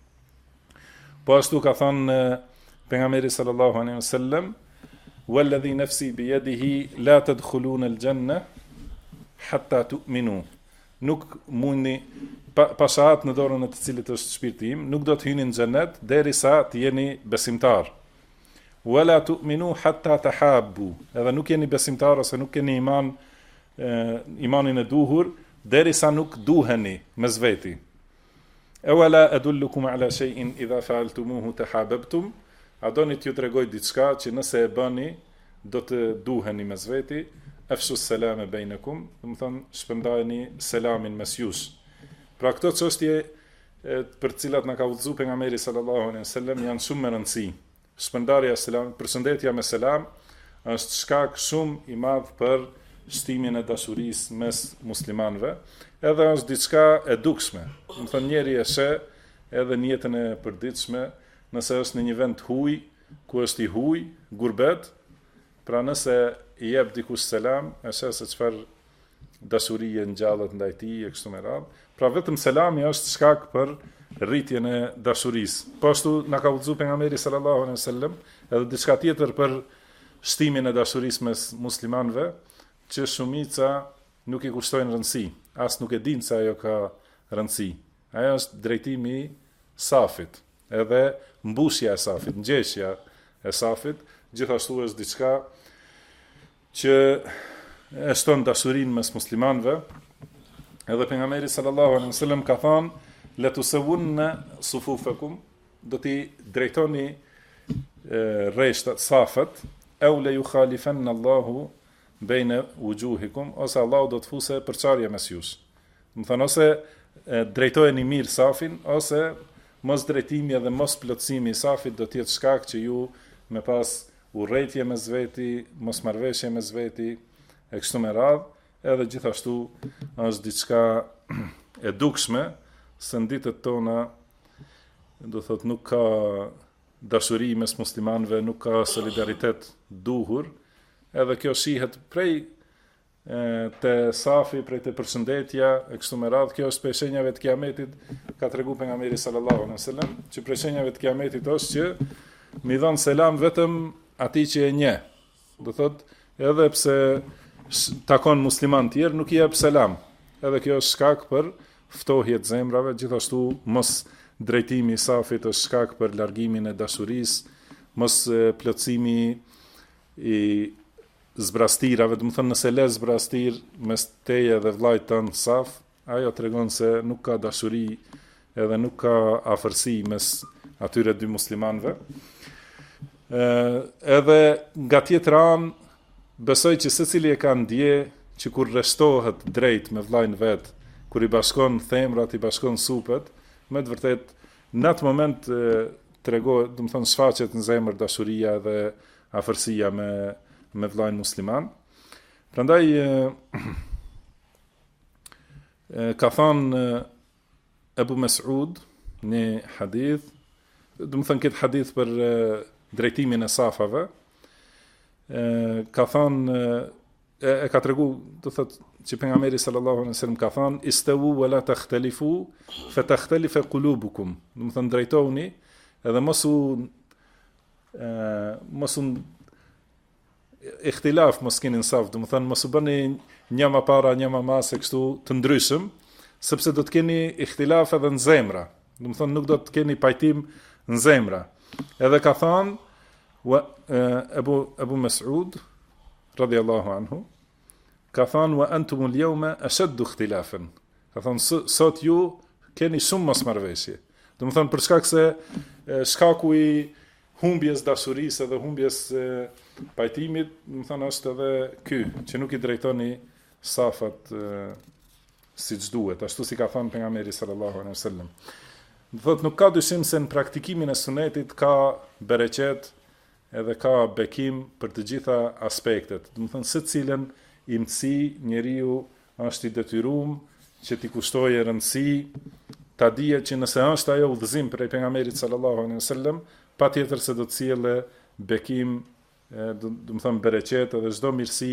A: Po ashtu ka thënë pejgamberi sallallahu alaihi wasallam walladhi nafsi biyadihi la tadkhuluna al-janna hatta tu'minu. Nuk mundi pashat në dorën e të cilit është shpirti im, nuk do të hyni në xhenet derisa të jeni besimtar. Wala tu'minu hatta tahabbu. Edhe nuk jeni besimtar ose nuk keni imanin e duhur derisa nuk duheni mes veti. Ewala adullukum ala shay'in idha fa'altumuhu tahabbtum. A doni t'ju tregoj diçka që nëse e bëni do të duheni mes veti, afshu selam bainakum, do të thonë shpërndajeni selamin mes jush. Pra këto çështje për të cilat na ka udhëzuar pejgamberi sallallahu alaihi wasallam janë shumë me rëndësi. Shpërndarja e selam, përshëndetja me selam është shkak shumë i madh për shtimin e dashurisë mes muslimanëve, edhe është diçka e dukshme. Do të thonë njeri e sheh edhe në jetën e përditshme, nëse është në një vend huj, ku është i huj, gurbet, pra nëse i jep dikush selam, e sheh se çfarë dashurie ngjallet ndaj tij e kështu me radhë. Pra vetëm selami është shkak për rritjen e dashurisë. Po ashtu na ka udhëzuar pejgamberi sallallahu alaihi wasallam edhe diçka tjetër për shtimin e dashurisë mes muslimanëve, që shumica nuk i kushtojnë rëndësi, as nuk e dinë se ajo ka rëndësi. Ajo është drejtimi i safit, edhe mbushja e safit, ngjeshja e safit, gjithashtu është diçka që e shton dashurinë mes muslimanëve. Edhe pejgamberi sallallahu alaihi wasallam ka thënë la tusawwunna sufufakum, do t'i drejtoni rreshtat, safat, aw la yukhalifanna Allahu baina wujuhikum, ose Allahu do të fuse përçarje mes jush. Do të thonë ose drejtojeni mirë safin, ose mos drejtimi edhe mos plotësimi i safit do të jetë shkak që ju me pas urrëtie mes veti, mos marrëveshje mes veti e kështu me radhë, edhe gjithashtu është diçka e dukshme se në ditët tona do thot nuk ka dashuri mes muslimanëve, nuk ka solidaritet duhur, edhe kjo shihet prej te safi, prej te përshëndetja e kështu me radhë. Kjo është prej shenjave të kiametit, ka treguar pejgamberi sallallahu alaihi wasallam, që prej shenjave të kiametit është që mi dhon selam vetëm atij që e njeh. Do thot edhe pse takon musliman tjerë nuk i jep selam. Edhe kjo është shkak për ftohje të zemrave, gjithashtu mos drejtimi i safit është shkak për largimin e dashurisë, mos plotësimi i zbrastirave, do të thonë nëse le zbrastir mes teje dhe vllajt tënd saf, ajo tregon se nuk ka dashuri edhe nuk ka afërsi mes atyre dy muslimanëve. Edhe nga tjetër anë besoj që secili e ka ndje që kur rreshtohet drejt me vllajin vet, kur i bashkon themrat, i bashkon supet, me të vërtet në atë moment tregohet, do të thonë shfaqet në zemër dashuria dhe afërsia me vllajin musliman. Prandaj ka thënë Abu Mas'ud në hadith, do të thënë këtë hadith për drejtimin e safave, ka thënë e ka tregu, do thotë që pejgamberi sallallahu alaihi wasallam ka thënë istawu wa la takhtalifu fa takhtalifa qulubukum. Do të thënë drejtohuni edhe mos u ikhtilaf, mos keni saf, do të thënë mos u bëni një më para, një më mas e kështu të ndryshëm, sepse do të keni ikhtilaf edhe në zemra. Do të thënë nuk do të keni pajtim në zemra. Edhe ka thënë Abu Mas'ud radhiyallahu anhu, ka thënë wa antum al-yawma ashaddu ikhtilafan. Ka thënë sot ju keni shumë mosmarrveshje. Do të thënë për shkak se shkaku i humbjes dashurisë dhe humbjes pajtimit, do të thënë është edhe ky, që nuk i drejtoni safat siç duhet, ashtu si ka thënë pejgamberi sallallahu alaihi wasallam. Do thotë nuk ka dyshim se në praktikimin e sunetit ka bereqet edhe ka bekim për të gjitha aspektet. Do të thonë secilën imtësi njeriu është i detyruar që t'i kushtojë rëndësi, ta dije që nëse është ajo udhëzim prej pejgamberit sallallahu alaihi wasallam, patjetër se do të sjellë bekim, do të thonë bereqet edhe çdo mirësi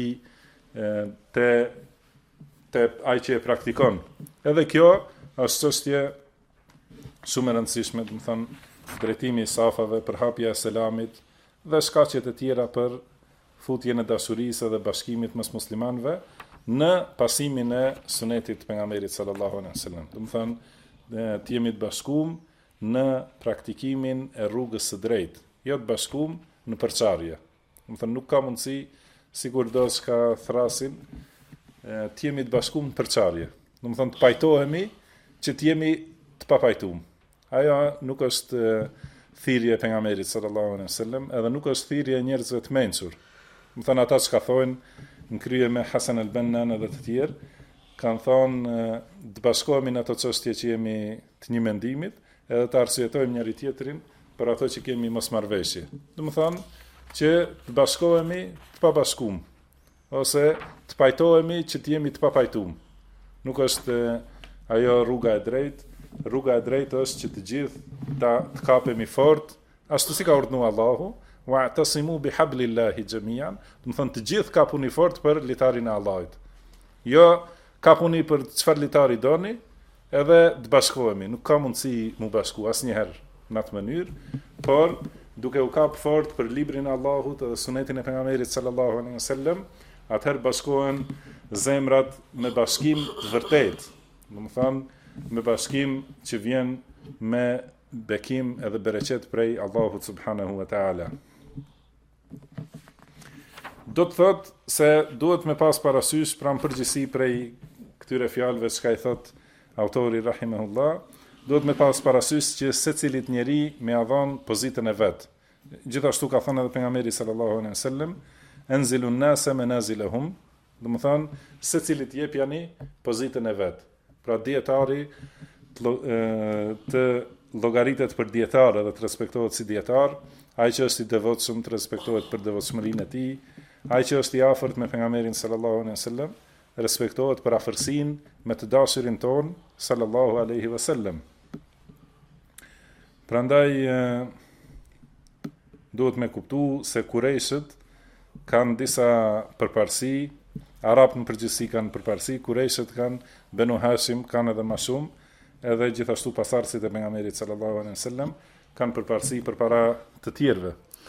A: te ai që e praktikon. Edhe kjo është çështje shumë e rëndësishme, do të thonë drejtimi i safave, përhapja e selamit dhe shkaqjet e tjera për futjen e dashurisë dhe bashkimit mes muslimanëve në pasimin e sunetit të pejgamberit sallallahu alaihi wasallam. Do të thonë të jemi të bashkuar në praktikimin e rrugës së drejtë, jo të bashkuar në përçarje. Do të thonë nuk ka mundësi sikur do s'ka thrasin të jemi të bashkuar në përçarje. Do të thonë të pajtohemi që të jemi të papajtuar. Ajo nuk është thirrje e pejgamberit sallallahu alaihi wasallam, edhe nuk është thirrje e njerëzve të mençur. Do të thonë ata që thonë në krye me Hasan al-Banna edhe të tjerë, kanë thonë të bashkohemi në ato çështje që jemi të një mendimit, edhe të arsyetojmë njëri tjetrin për ato që kemi mosmarrveshje. Do të thonë që të bashkohemi të pabashkuar, ose të pajtohemi që të jemi të papajtuar. Nuk është ajo rruga e drejtë. Rruga e drejtë është që të gjithë të kapemi fort, ashtu si ka urdhëruar Allahu, wa'tasimu bihablillahi jami'an, do të thonë të gjithë kapuni fort për litarin e Allahut. Jo kapuni për çfarë litari doni, edhe të bashkohemi, nuk ka mundësi mu bashku asnjëherë në atë mënyrë, por duke u kap fort për librin e Allahut dhe sunetin e pejgamberit sallallahu alaihi wasallam, atëherë bashkohen zemrat me bashkim të vërtetë. Do të thonë me bashkim që vjen me bekim edhe bereqet prej Allahut subhanahu wa ta'ala. Do të thot se duhet me pas parasysh pranë përgjithësi prej këtyre fjalëve që i thot autori rahimahullah, duhet me pas parasysh që secilit njeri me avon pozitën e vet. Gjithashtu ka thënë edhe pejgamberi sallallahu alaihi wasallam, anzilun nasa manazilahum, do të thonë secilit jepjani pozitën e vet. Pra dietari të llogaritet për dietar edhe të respektohet si dietar, ai që është i devotshëm të respektohet për devotshmërinë e tij, ai që është i afërt me pejgamberin sallallahu alaihi wasallam respektohet për afërsinë me të dashurin ton sallallahu alaihi wasallam. Prandaj duhet me kuptu se Kurejshët kanë disa përparësi, Arabët në përgjithësi kanë përparësi, Kurejshët kanë Benu Hashim kanë edhe më shumë, edhe gjithashtu pasardhësit e pejgamberit sallallahu alaihi wasallam kanë përparësi përpara të tjerëve.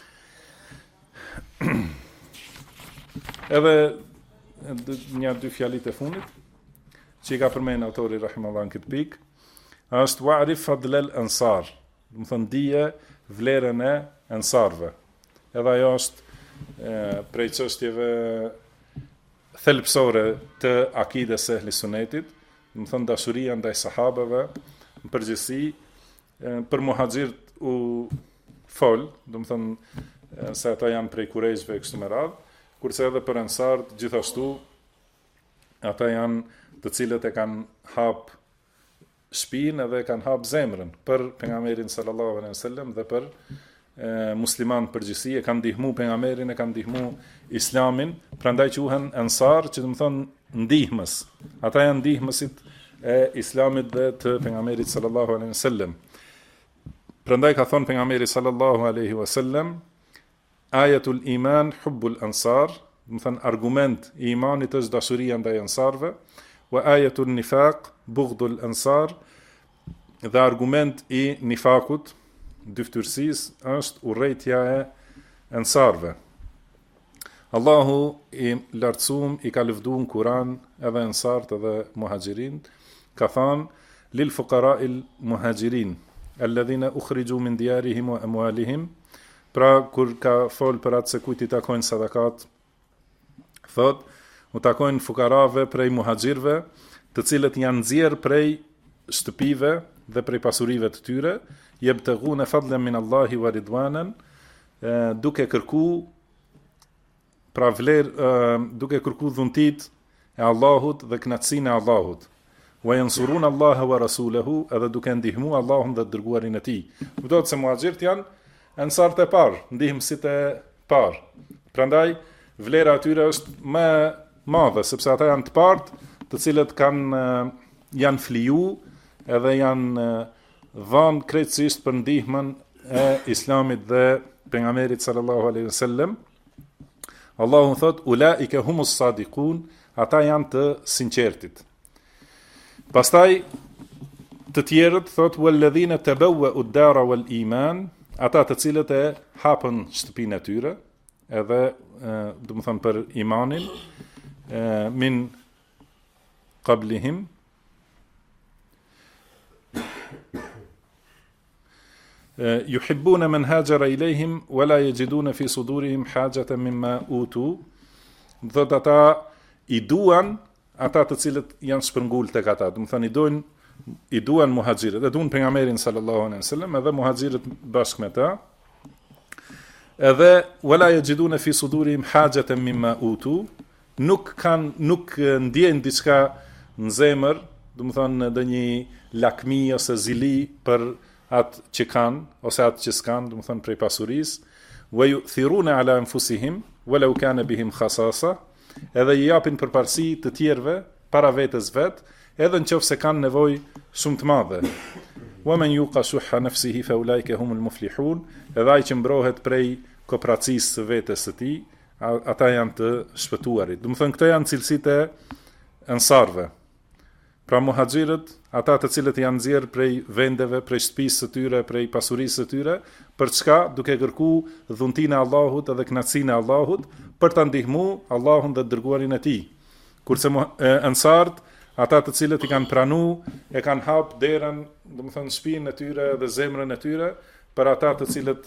A: Edhe dy fjalit e fundit që i ka përmendur autori rahimahullah në këtë pikë, është wa'rif fadlal ansar, do të thonë dije vlerën e ansarve. Edhe ajo është prej çështjeve thelbësore të akides së ehlis sunetit, do të thonë dashuria ndaj sahabeve, në përgjithësi për muhaxhirët u fol, do të thonë se ata janë prej kurejshve kështu me radhë, kurse edhe për ansart gjithashtu ata janë të cilët e kanë hap shpinë edhe kanë hap zemrën për pejgamberin sallallahu alaihi wasallam dhe për musliman përgjithësi, e kanë ndihmu pejgamberin, e kanë ndihmu islamin, prandaj quhen ansar, që do të thonë ndihmës. Ata janë ndihmësit e islamit dhe të pejgamberit sallallahu alaihi wasallam. Prandaj ka thonë pejgamberi sallallahu alaihi wasallam, ayatul iman hubbul ansar, do të thonë argument i imanit është dashuria ndaj ansarve, wa ayatul nifaq bughdul ansar, dhe argument i nifakut, dyftërsisë është urrejtja e ansarve. Allahu i lartësuam i ka lëvduar në Kur'an edhe ansart edhe muhaxhirin, ka thënë lil fuqara'il muhaxhirin alladhina ukhriju min diyarihim wa amwalihim, pra kur ka fol për atë se kujt i takojnë sadakat, thot u takojnë fukarave prej muhaxhirve, të cilët janë nxjerr prej shtëpive dhe prej pasurive të tyre, yabtaghuna fadlan min Allahi wa ridwanan, duke kërku duke kërku dhuntit e Allahut dhe kënaqësinë e Allahut. wa yansuruna Allaha wa rasulahu, edhe duke ndihmu Allahun dhe dërguarin e tij. Kuptohet se muhaxhirët janë ansarët e parë, ndihmësit e parë. Prandaj vlera atyre është më madhe, sepse ata janë të parët, të cilët janë fliju edhe janë dhënë krejtësisht për ndihmën e Islamit dhe pejgamberit sallallahu alaihi wasallam. Allahu thot ulaika humus sadiqun, ata janë të sinqertit. Pastaj të tjerët thot walladhina tabawwa'u ad-dara wal iman, ata të cilët e hapën shtëpinë e tyre, edhe do të thon për imanin, min qablihim, yuhibbuna man hajara ilayhim wala yajiduna fi sudurihim hajatan mimma utu. Do të ata i duan ata të cilët janë shpërngul tek ata. Do të thonë i duan muhaxhirët, e duan pejgamberin sallallahu alaihi wasallam, edhe muhaxhirët bashkë me ta. Edhe wala yajiduna fi sudurihim hajatan mimma utu, nuk ndjejnë diçka në zemër, do të thonë ndonjë lakmi ose zili për atë që kanë, ose atë që s'kanë, do të thonë prej pasurisë. Wa yu'thiruna ala anfusihim walau kana bihim khasasa, edhe i japin përparësi të tjerëve para vetes vet, edhe nëse kanë nevojë shumë të madhe. Wa man yuqa shuhha nafsihi fa ulaika humul muflihun, edhe ai që mbrohet prej kooperacisë së vetes së tij, ata janë të shpëtuarit. Do të thonë këto janë cilësitë e ansarëve. Pra muhaxhirët, ata të cilët janë nxjerrë prej vendeve, prej shtëpisë së tyre, prej pasurisë së tyre, për çka? Duke kërkuar dhuntinë e Allahut edhe kënaqësinë e Allahut, për ta ndihmuar Allahun dhe dërguarin e tij. Kurse ansarët, ata të cilët i kanë pranuar, e kanë hap derën, do të thonë shtëpinë e tyre dhe zemrën e tyre, për ata të cilët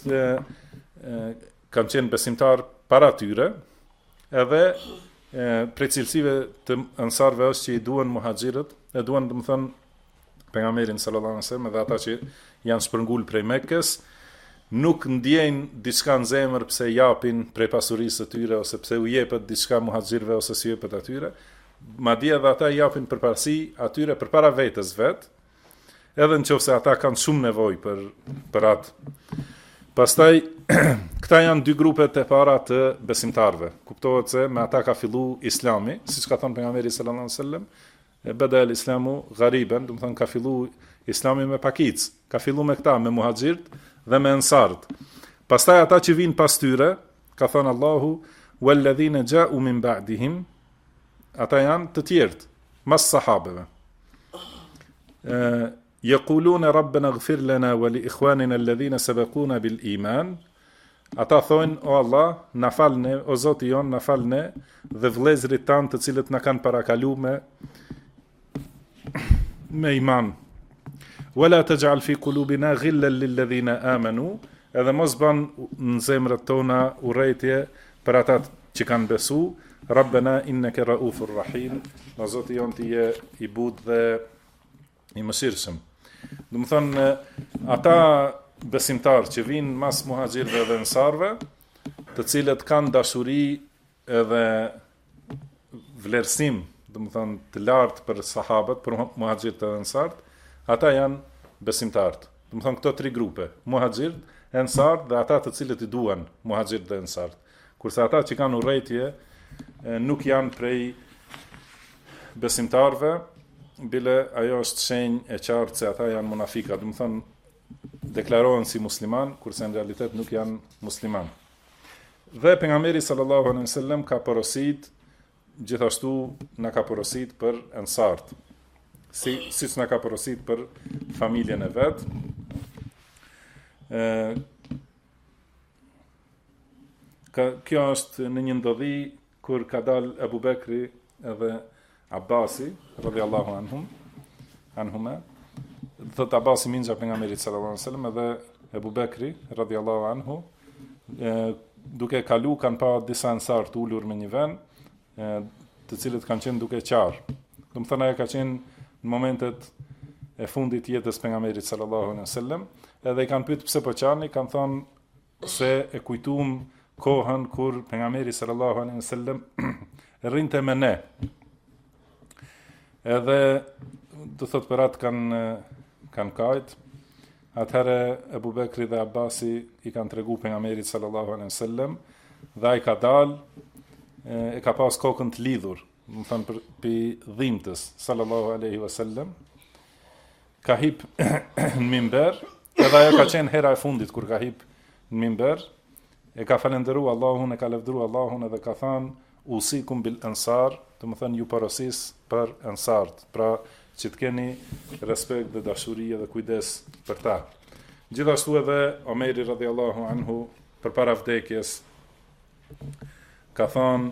A: kanë qenë besimtar para tyre, edhe prej cilësive të ansarëve është që i duan muhaxhirët, e duan, do të thonë, pejgamberin sallallahu alaihi wasallam, dhe ata që janë shpërngul prej Mekkës, nuk ndjejnë diçka në zemër pse japin prej pasurisë së tyre, ose pse u jepet diçka muhaxhirëve ose si jepet atyre, madje edhe ata japin përparësi atyre përpara vetes vet, edhe nëse ata kanë shumë nevojë për atë. Pastaj këta janë dy grupet e para të besimtarve. Kuptohet se me ata ka fillu Islami, siç ka thënë pejgamberi sallallahu alaihi wasallam, bada al-islamu ghariban, do të thonë ka fillu Islami me pakicë, ka fillu me këta, me muhaxhirët dhe me ansarët. Pastaj ata që vinë pas tyre, ka thënë Allahu, walladhina ja'u min ba'dihim, ata janë të tjerët, mas sahabeve. Yaquluna rabbana ighfir lana wa li ikhwanina alladhina sabaquna bil iman. Ata thonë, o Allah, na falne, o Zoti jon, na falne dhe vëllezërit tanë të cilët na kanë parakaluar me iman. Wala taj'al fi qulubina ghillan lil ladhina amanu, edhe mos ban në zemrat tona urrëtie për ata që kanë besu. Rabbana innaka raufur rahim, o Zoti jon ti je i butë dhe i mëshirshëm. Do të thonë, ata besimtar që vinë mas muhaxhirëve dhe ansarëve, të cilët kanë dashuri edhe vlerësim, do të thonë të lartë për sahabët, për muhaxhirët dhe ansarët, ata janë besimtarët. Do të thonë këto tri grupe, muhaxhirët, ansarët dhe ata të cilët i duan muhaxhirët dhe ansarët. Kurse ata që kanë urrëtie nuk janë prej besimtarëve, bile ajo është shenjë e qartë se ata janë munafika, do të thonë deklarohen si musliman, kurse në realitet nuk janë musliman. Dhe pejgamberi sallallahu alaihi wasallam ka porosit, gjithashtu na ka porosit për ansart, siç na ka porosit për familjen e vet. Kjo është në një ndodhi kur ka dal Abu Bekri edhe Abasi, radhiyallahu anhuma, thot Abasi minxha pejgamberit sallallahu alaihi wasallam, edhe Abu Bekri radhiyallahu anhu, duke kalu kanë pa disa ansar të ulur me një vend, të cilët kanë qenë duke qarë. Do të thonë ajo ka qenë në momentet e fundit të jetës pejgamberit sallallahu alaihi wasallam, edhe i kanë pyetur pse po qani, kanë thonë se e kujtuam kohën kur pejgamberi sallallahu alaihi wasallam rrinte me ne. Edhe do thot për atë kanë kajt. Atëherë Ebu Bekri dhe Abasi i kanë tregu pejgamberit sallallahu alaihi wasallam dhe ai ka dalë, e ka pas kokën të lidhur, do të thënë për dhimbtës sallallahu alaihi wasallam. Ka hip në minber, edhe ajo ka qenë hera e fundit kur ka hip në minber, e ka falendëruar Allahun, e ka lavdëruar Allahun edhe ka thënë usikum bil ansar, do të thënë ju porosis për ansart, pra që të keni respekt dhe dashuri dhe kujdes për ta. Gjithashtu edhe Omeri radhiyallahu anhu përpara vdekjes ka thënë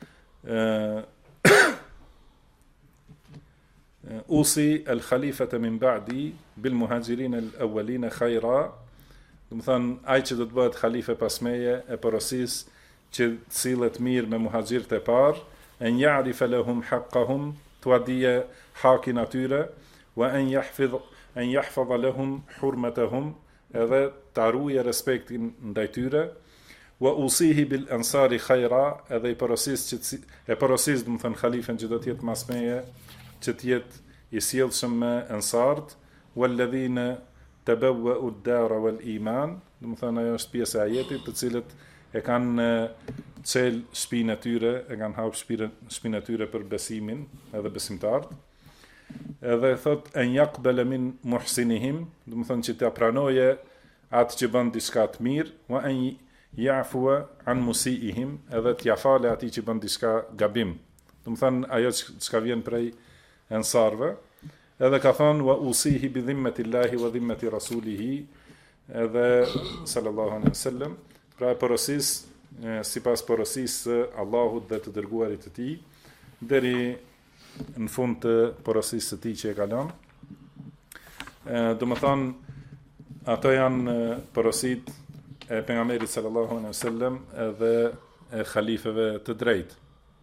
A: usi el khalifata min ba'di bil muhajirin al awwalin khayra, do të thënë ai që do të bëhet khalife pas meje e porosis që sillet mirë me muhaxhirët e parë, en ya'rif lahum haqqahum, t'ua dije hakin atyre, wa en yahfaz lahum hurmatahum, edhe ta ruajë respektin ndaj tyre, wa usihi bil ansari khayra, edhe i porosis do të thënë khalifen që do të jetë mas meje, që të jetë i sjellshëm me ansart, walladhina tabawwa'u ad-dara wal iman, do të thënë ajo është pjesë e ajetit, të cilët e kanë cel shpinë e tyre, e kanë hap shpinë e tyre për besimin edhe besimtarët. Edhe thot en yaqbala min muhsinihim, do të thonë që t'ia pranoje atë që bën diçka të mirë, wa en ya'fua an musiihim, edhe t'ia falë atij që bën diçka gabim. Do të thonë ajo që vjen prej ansarve. Edhe ka thonë wa usihi bi dhimmetillahi wa dhimmeti rasulihi, edhe sallallahu alaihi wasallam, pra porosis sipas porosisë Allahut dhe të dërguarit të tij, deri në fund të porosisë së tij që e ka lënë. Do të thonë ato janë porosit e pejgamberit sallallahu alaihi wasallam edhe e khalifeve të drejtë.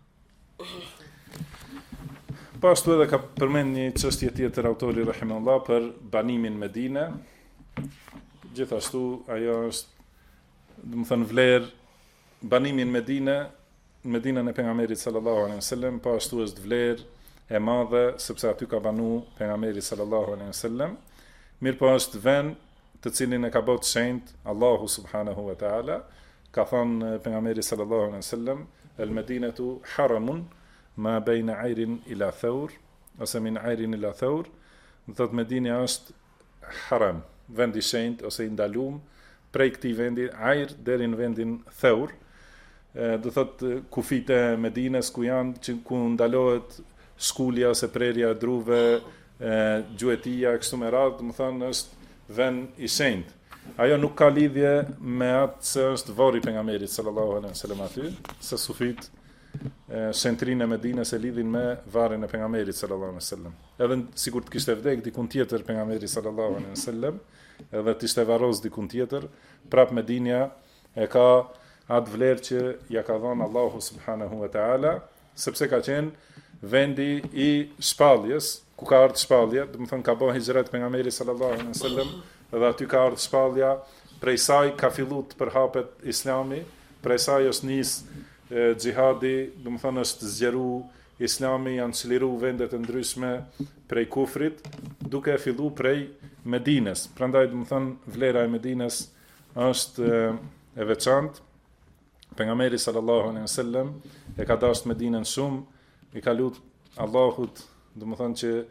A: Pashtu edhe ka përmend një çështje tjetër autori rahimahullah për banimin në Medinë. Gjithashtu ajo është, do të thënë, vlerë banimin në Medinën e pejgamberit sallallahu alaihi wasallam, pashtu është vlerë e madhe sepse aty ka banu pejgamberi sallallahu alaihi wasallam. Mirë po është vend të cilin e ka bërë shenjt Allahu subhanahu wa taala, ka thënë pejgamberi sallallahu alaihi wasallam el Medinatu haramun ma bejna ajrin ila thawr, ose min ajrin ila thawr, do thotë Medina është haram, vend i shenjt ose i ndalum, prej këtij vendi ajr deri në vendin thawr, do thotë kufit e Medinës ku ku ndalohet shkulja ose prerja e druve, gjuetia kështu me radhë, do të thonë është vend i shenjt. Ajo nuk ka lidhje me atë se është varri pejgamberit sallallahu alaihi wasallam aty, se sufit shentrinë e Medinës e lidhin me varrin e pejgamberit sallallahu alaihi wasallam. Edhe sikur të kishte vdek dikun tjetër pejgamberi sallallahu alaihi wasallam, edhe të ishte varros dikun tjetër, prap Medinja e ka atë vlerë që ja ka dhënë Allahu subhanahu wa taala, sepse ka qenë vendi i shpalljes, ku ka ardhur shpallja, do të thonë ka bën hijret pejgamberi sallallahu alaihi wasallam, edhe aty ka ardhur shpallja, prej saj ka filluar të përhapet Islami, prej saj është nis xhihadi, do të thonë është zgjeru Islami, janë çliru vendet e ndryshme prej kufrit, duke filluar prej Medinës. Prandaj do të thonë vlera e Medinës është e veçantë. Pejgamberi sallallahu alaihi wasallam e ka dashur Medinën shumë, i ka lutur Allahut, do të thonë që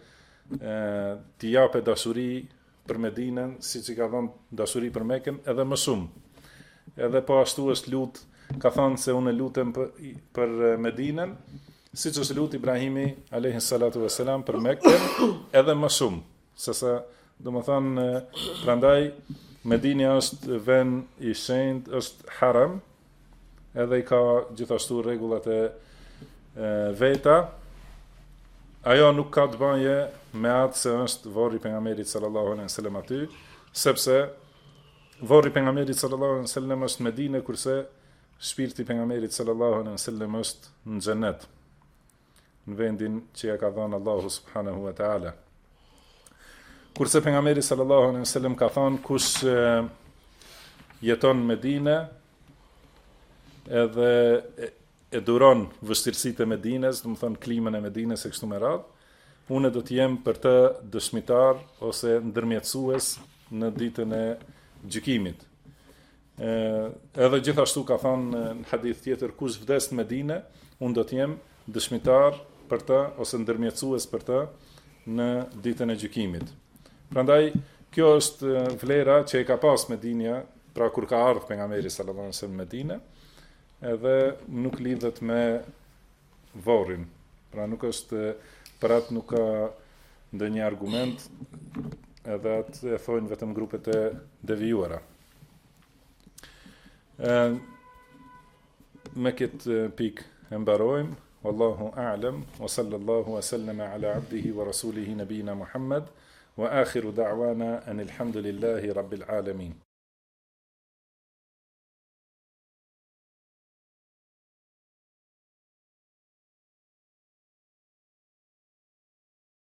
A: t'i japë dashuri për Medinën, siç i ka dhënë dashuri për Mekën, edhe më shumë. Edhe po ashtu është lut, ka thënë se unë lutem për Medinën, siç është lut Ibrahimi alayhi salatu vesselam për Mekën, edhe më shumë. Sesa, do të thonë, prandaj Medina është vend i shenjtë, është haram, edhe i ka gjithashtu rregullat e veta. Ajo nuk ka të bëje me atë se është varri pejgamberit sallallahu alaihi wasallam aty, sepse varri pejgamberit sallallahu alaihi wasallam është në Medinë, kurse shpirti pejgamberit sallallahu alaihi wasallam është në xhenet, në vendin që ja ka dhënë Allahu subhanahu wa taala. Kurse pejgamberi sallallahu alaihi wasallam ka thënë kush jeton në Medinë edhe e duron vështirësitë e Medinës, do të thonë klimën e Medinës e kështu me radhë, unë do të jem për të dëshmitar ose ndërmjetësues në ditën e gjykimit. Edhe gjithashtu ka thënë në hadith tjetër, kush vdes në Medinë, unë do të jem dëshmitar për të ose ndërmjetësues për të në ditën e gjykimit. Prandaj kjo është vlera që e ka pas Medinja, pra kur ka ardhur pejgamberi sallallahu alajhi wasallam në Medinë, edhe nuk lidhet me varrin. Pra nuk është për atë nuk ka ndonjë argument, edhe atë e thojnë vetëm grupet e devijuara. Me këtë pikë e mbarojmë. Wallahu a'lam wa sallallahu wa sallama ala abdihi wa rasulihi nabina Muhammad wa akhiru da'wana anil hamdulillahi rabbil alamin.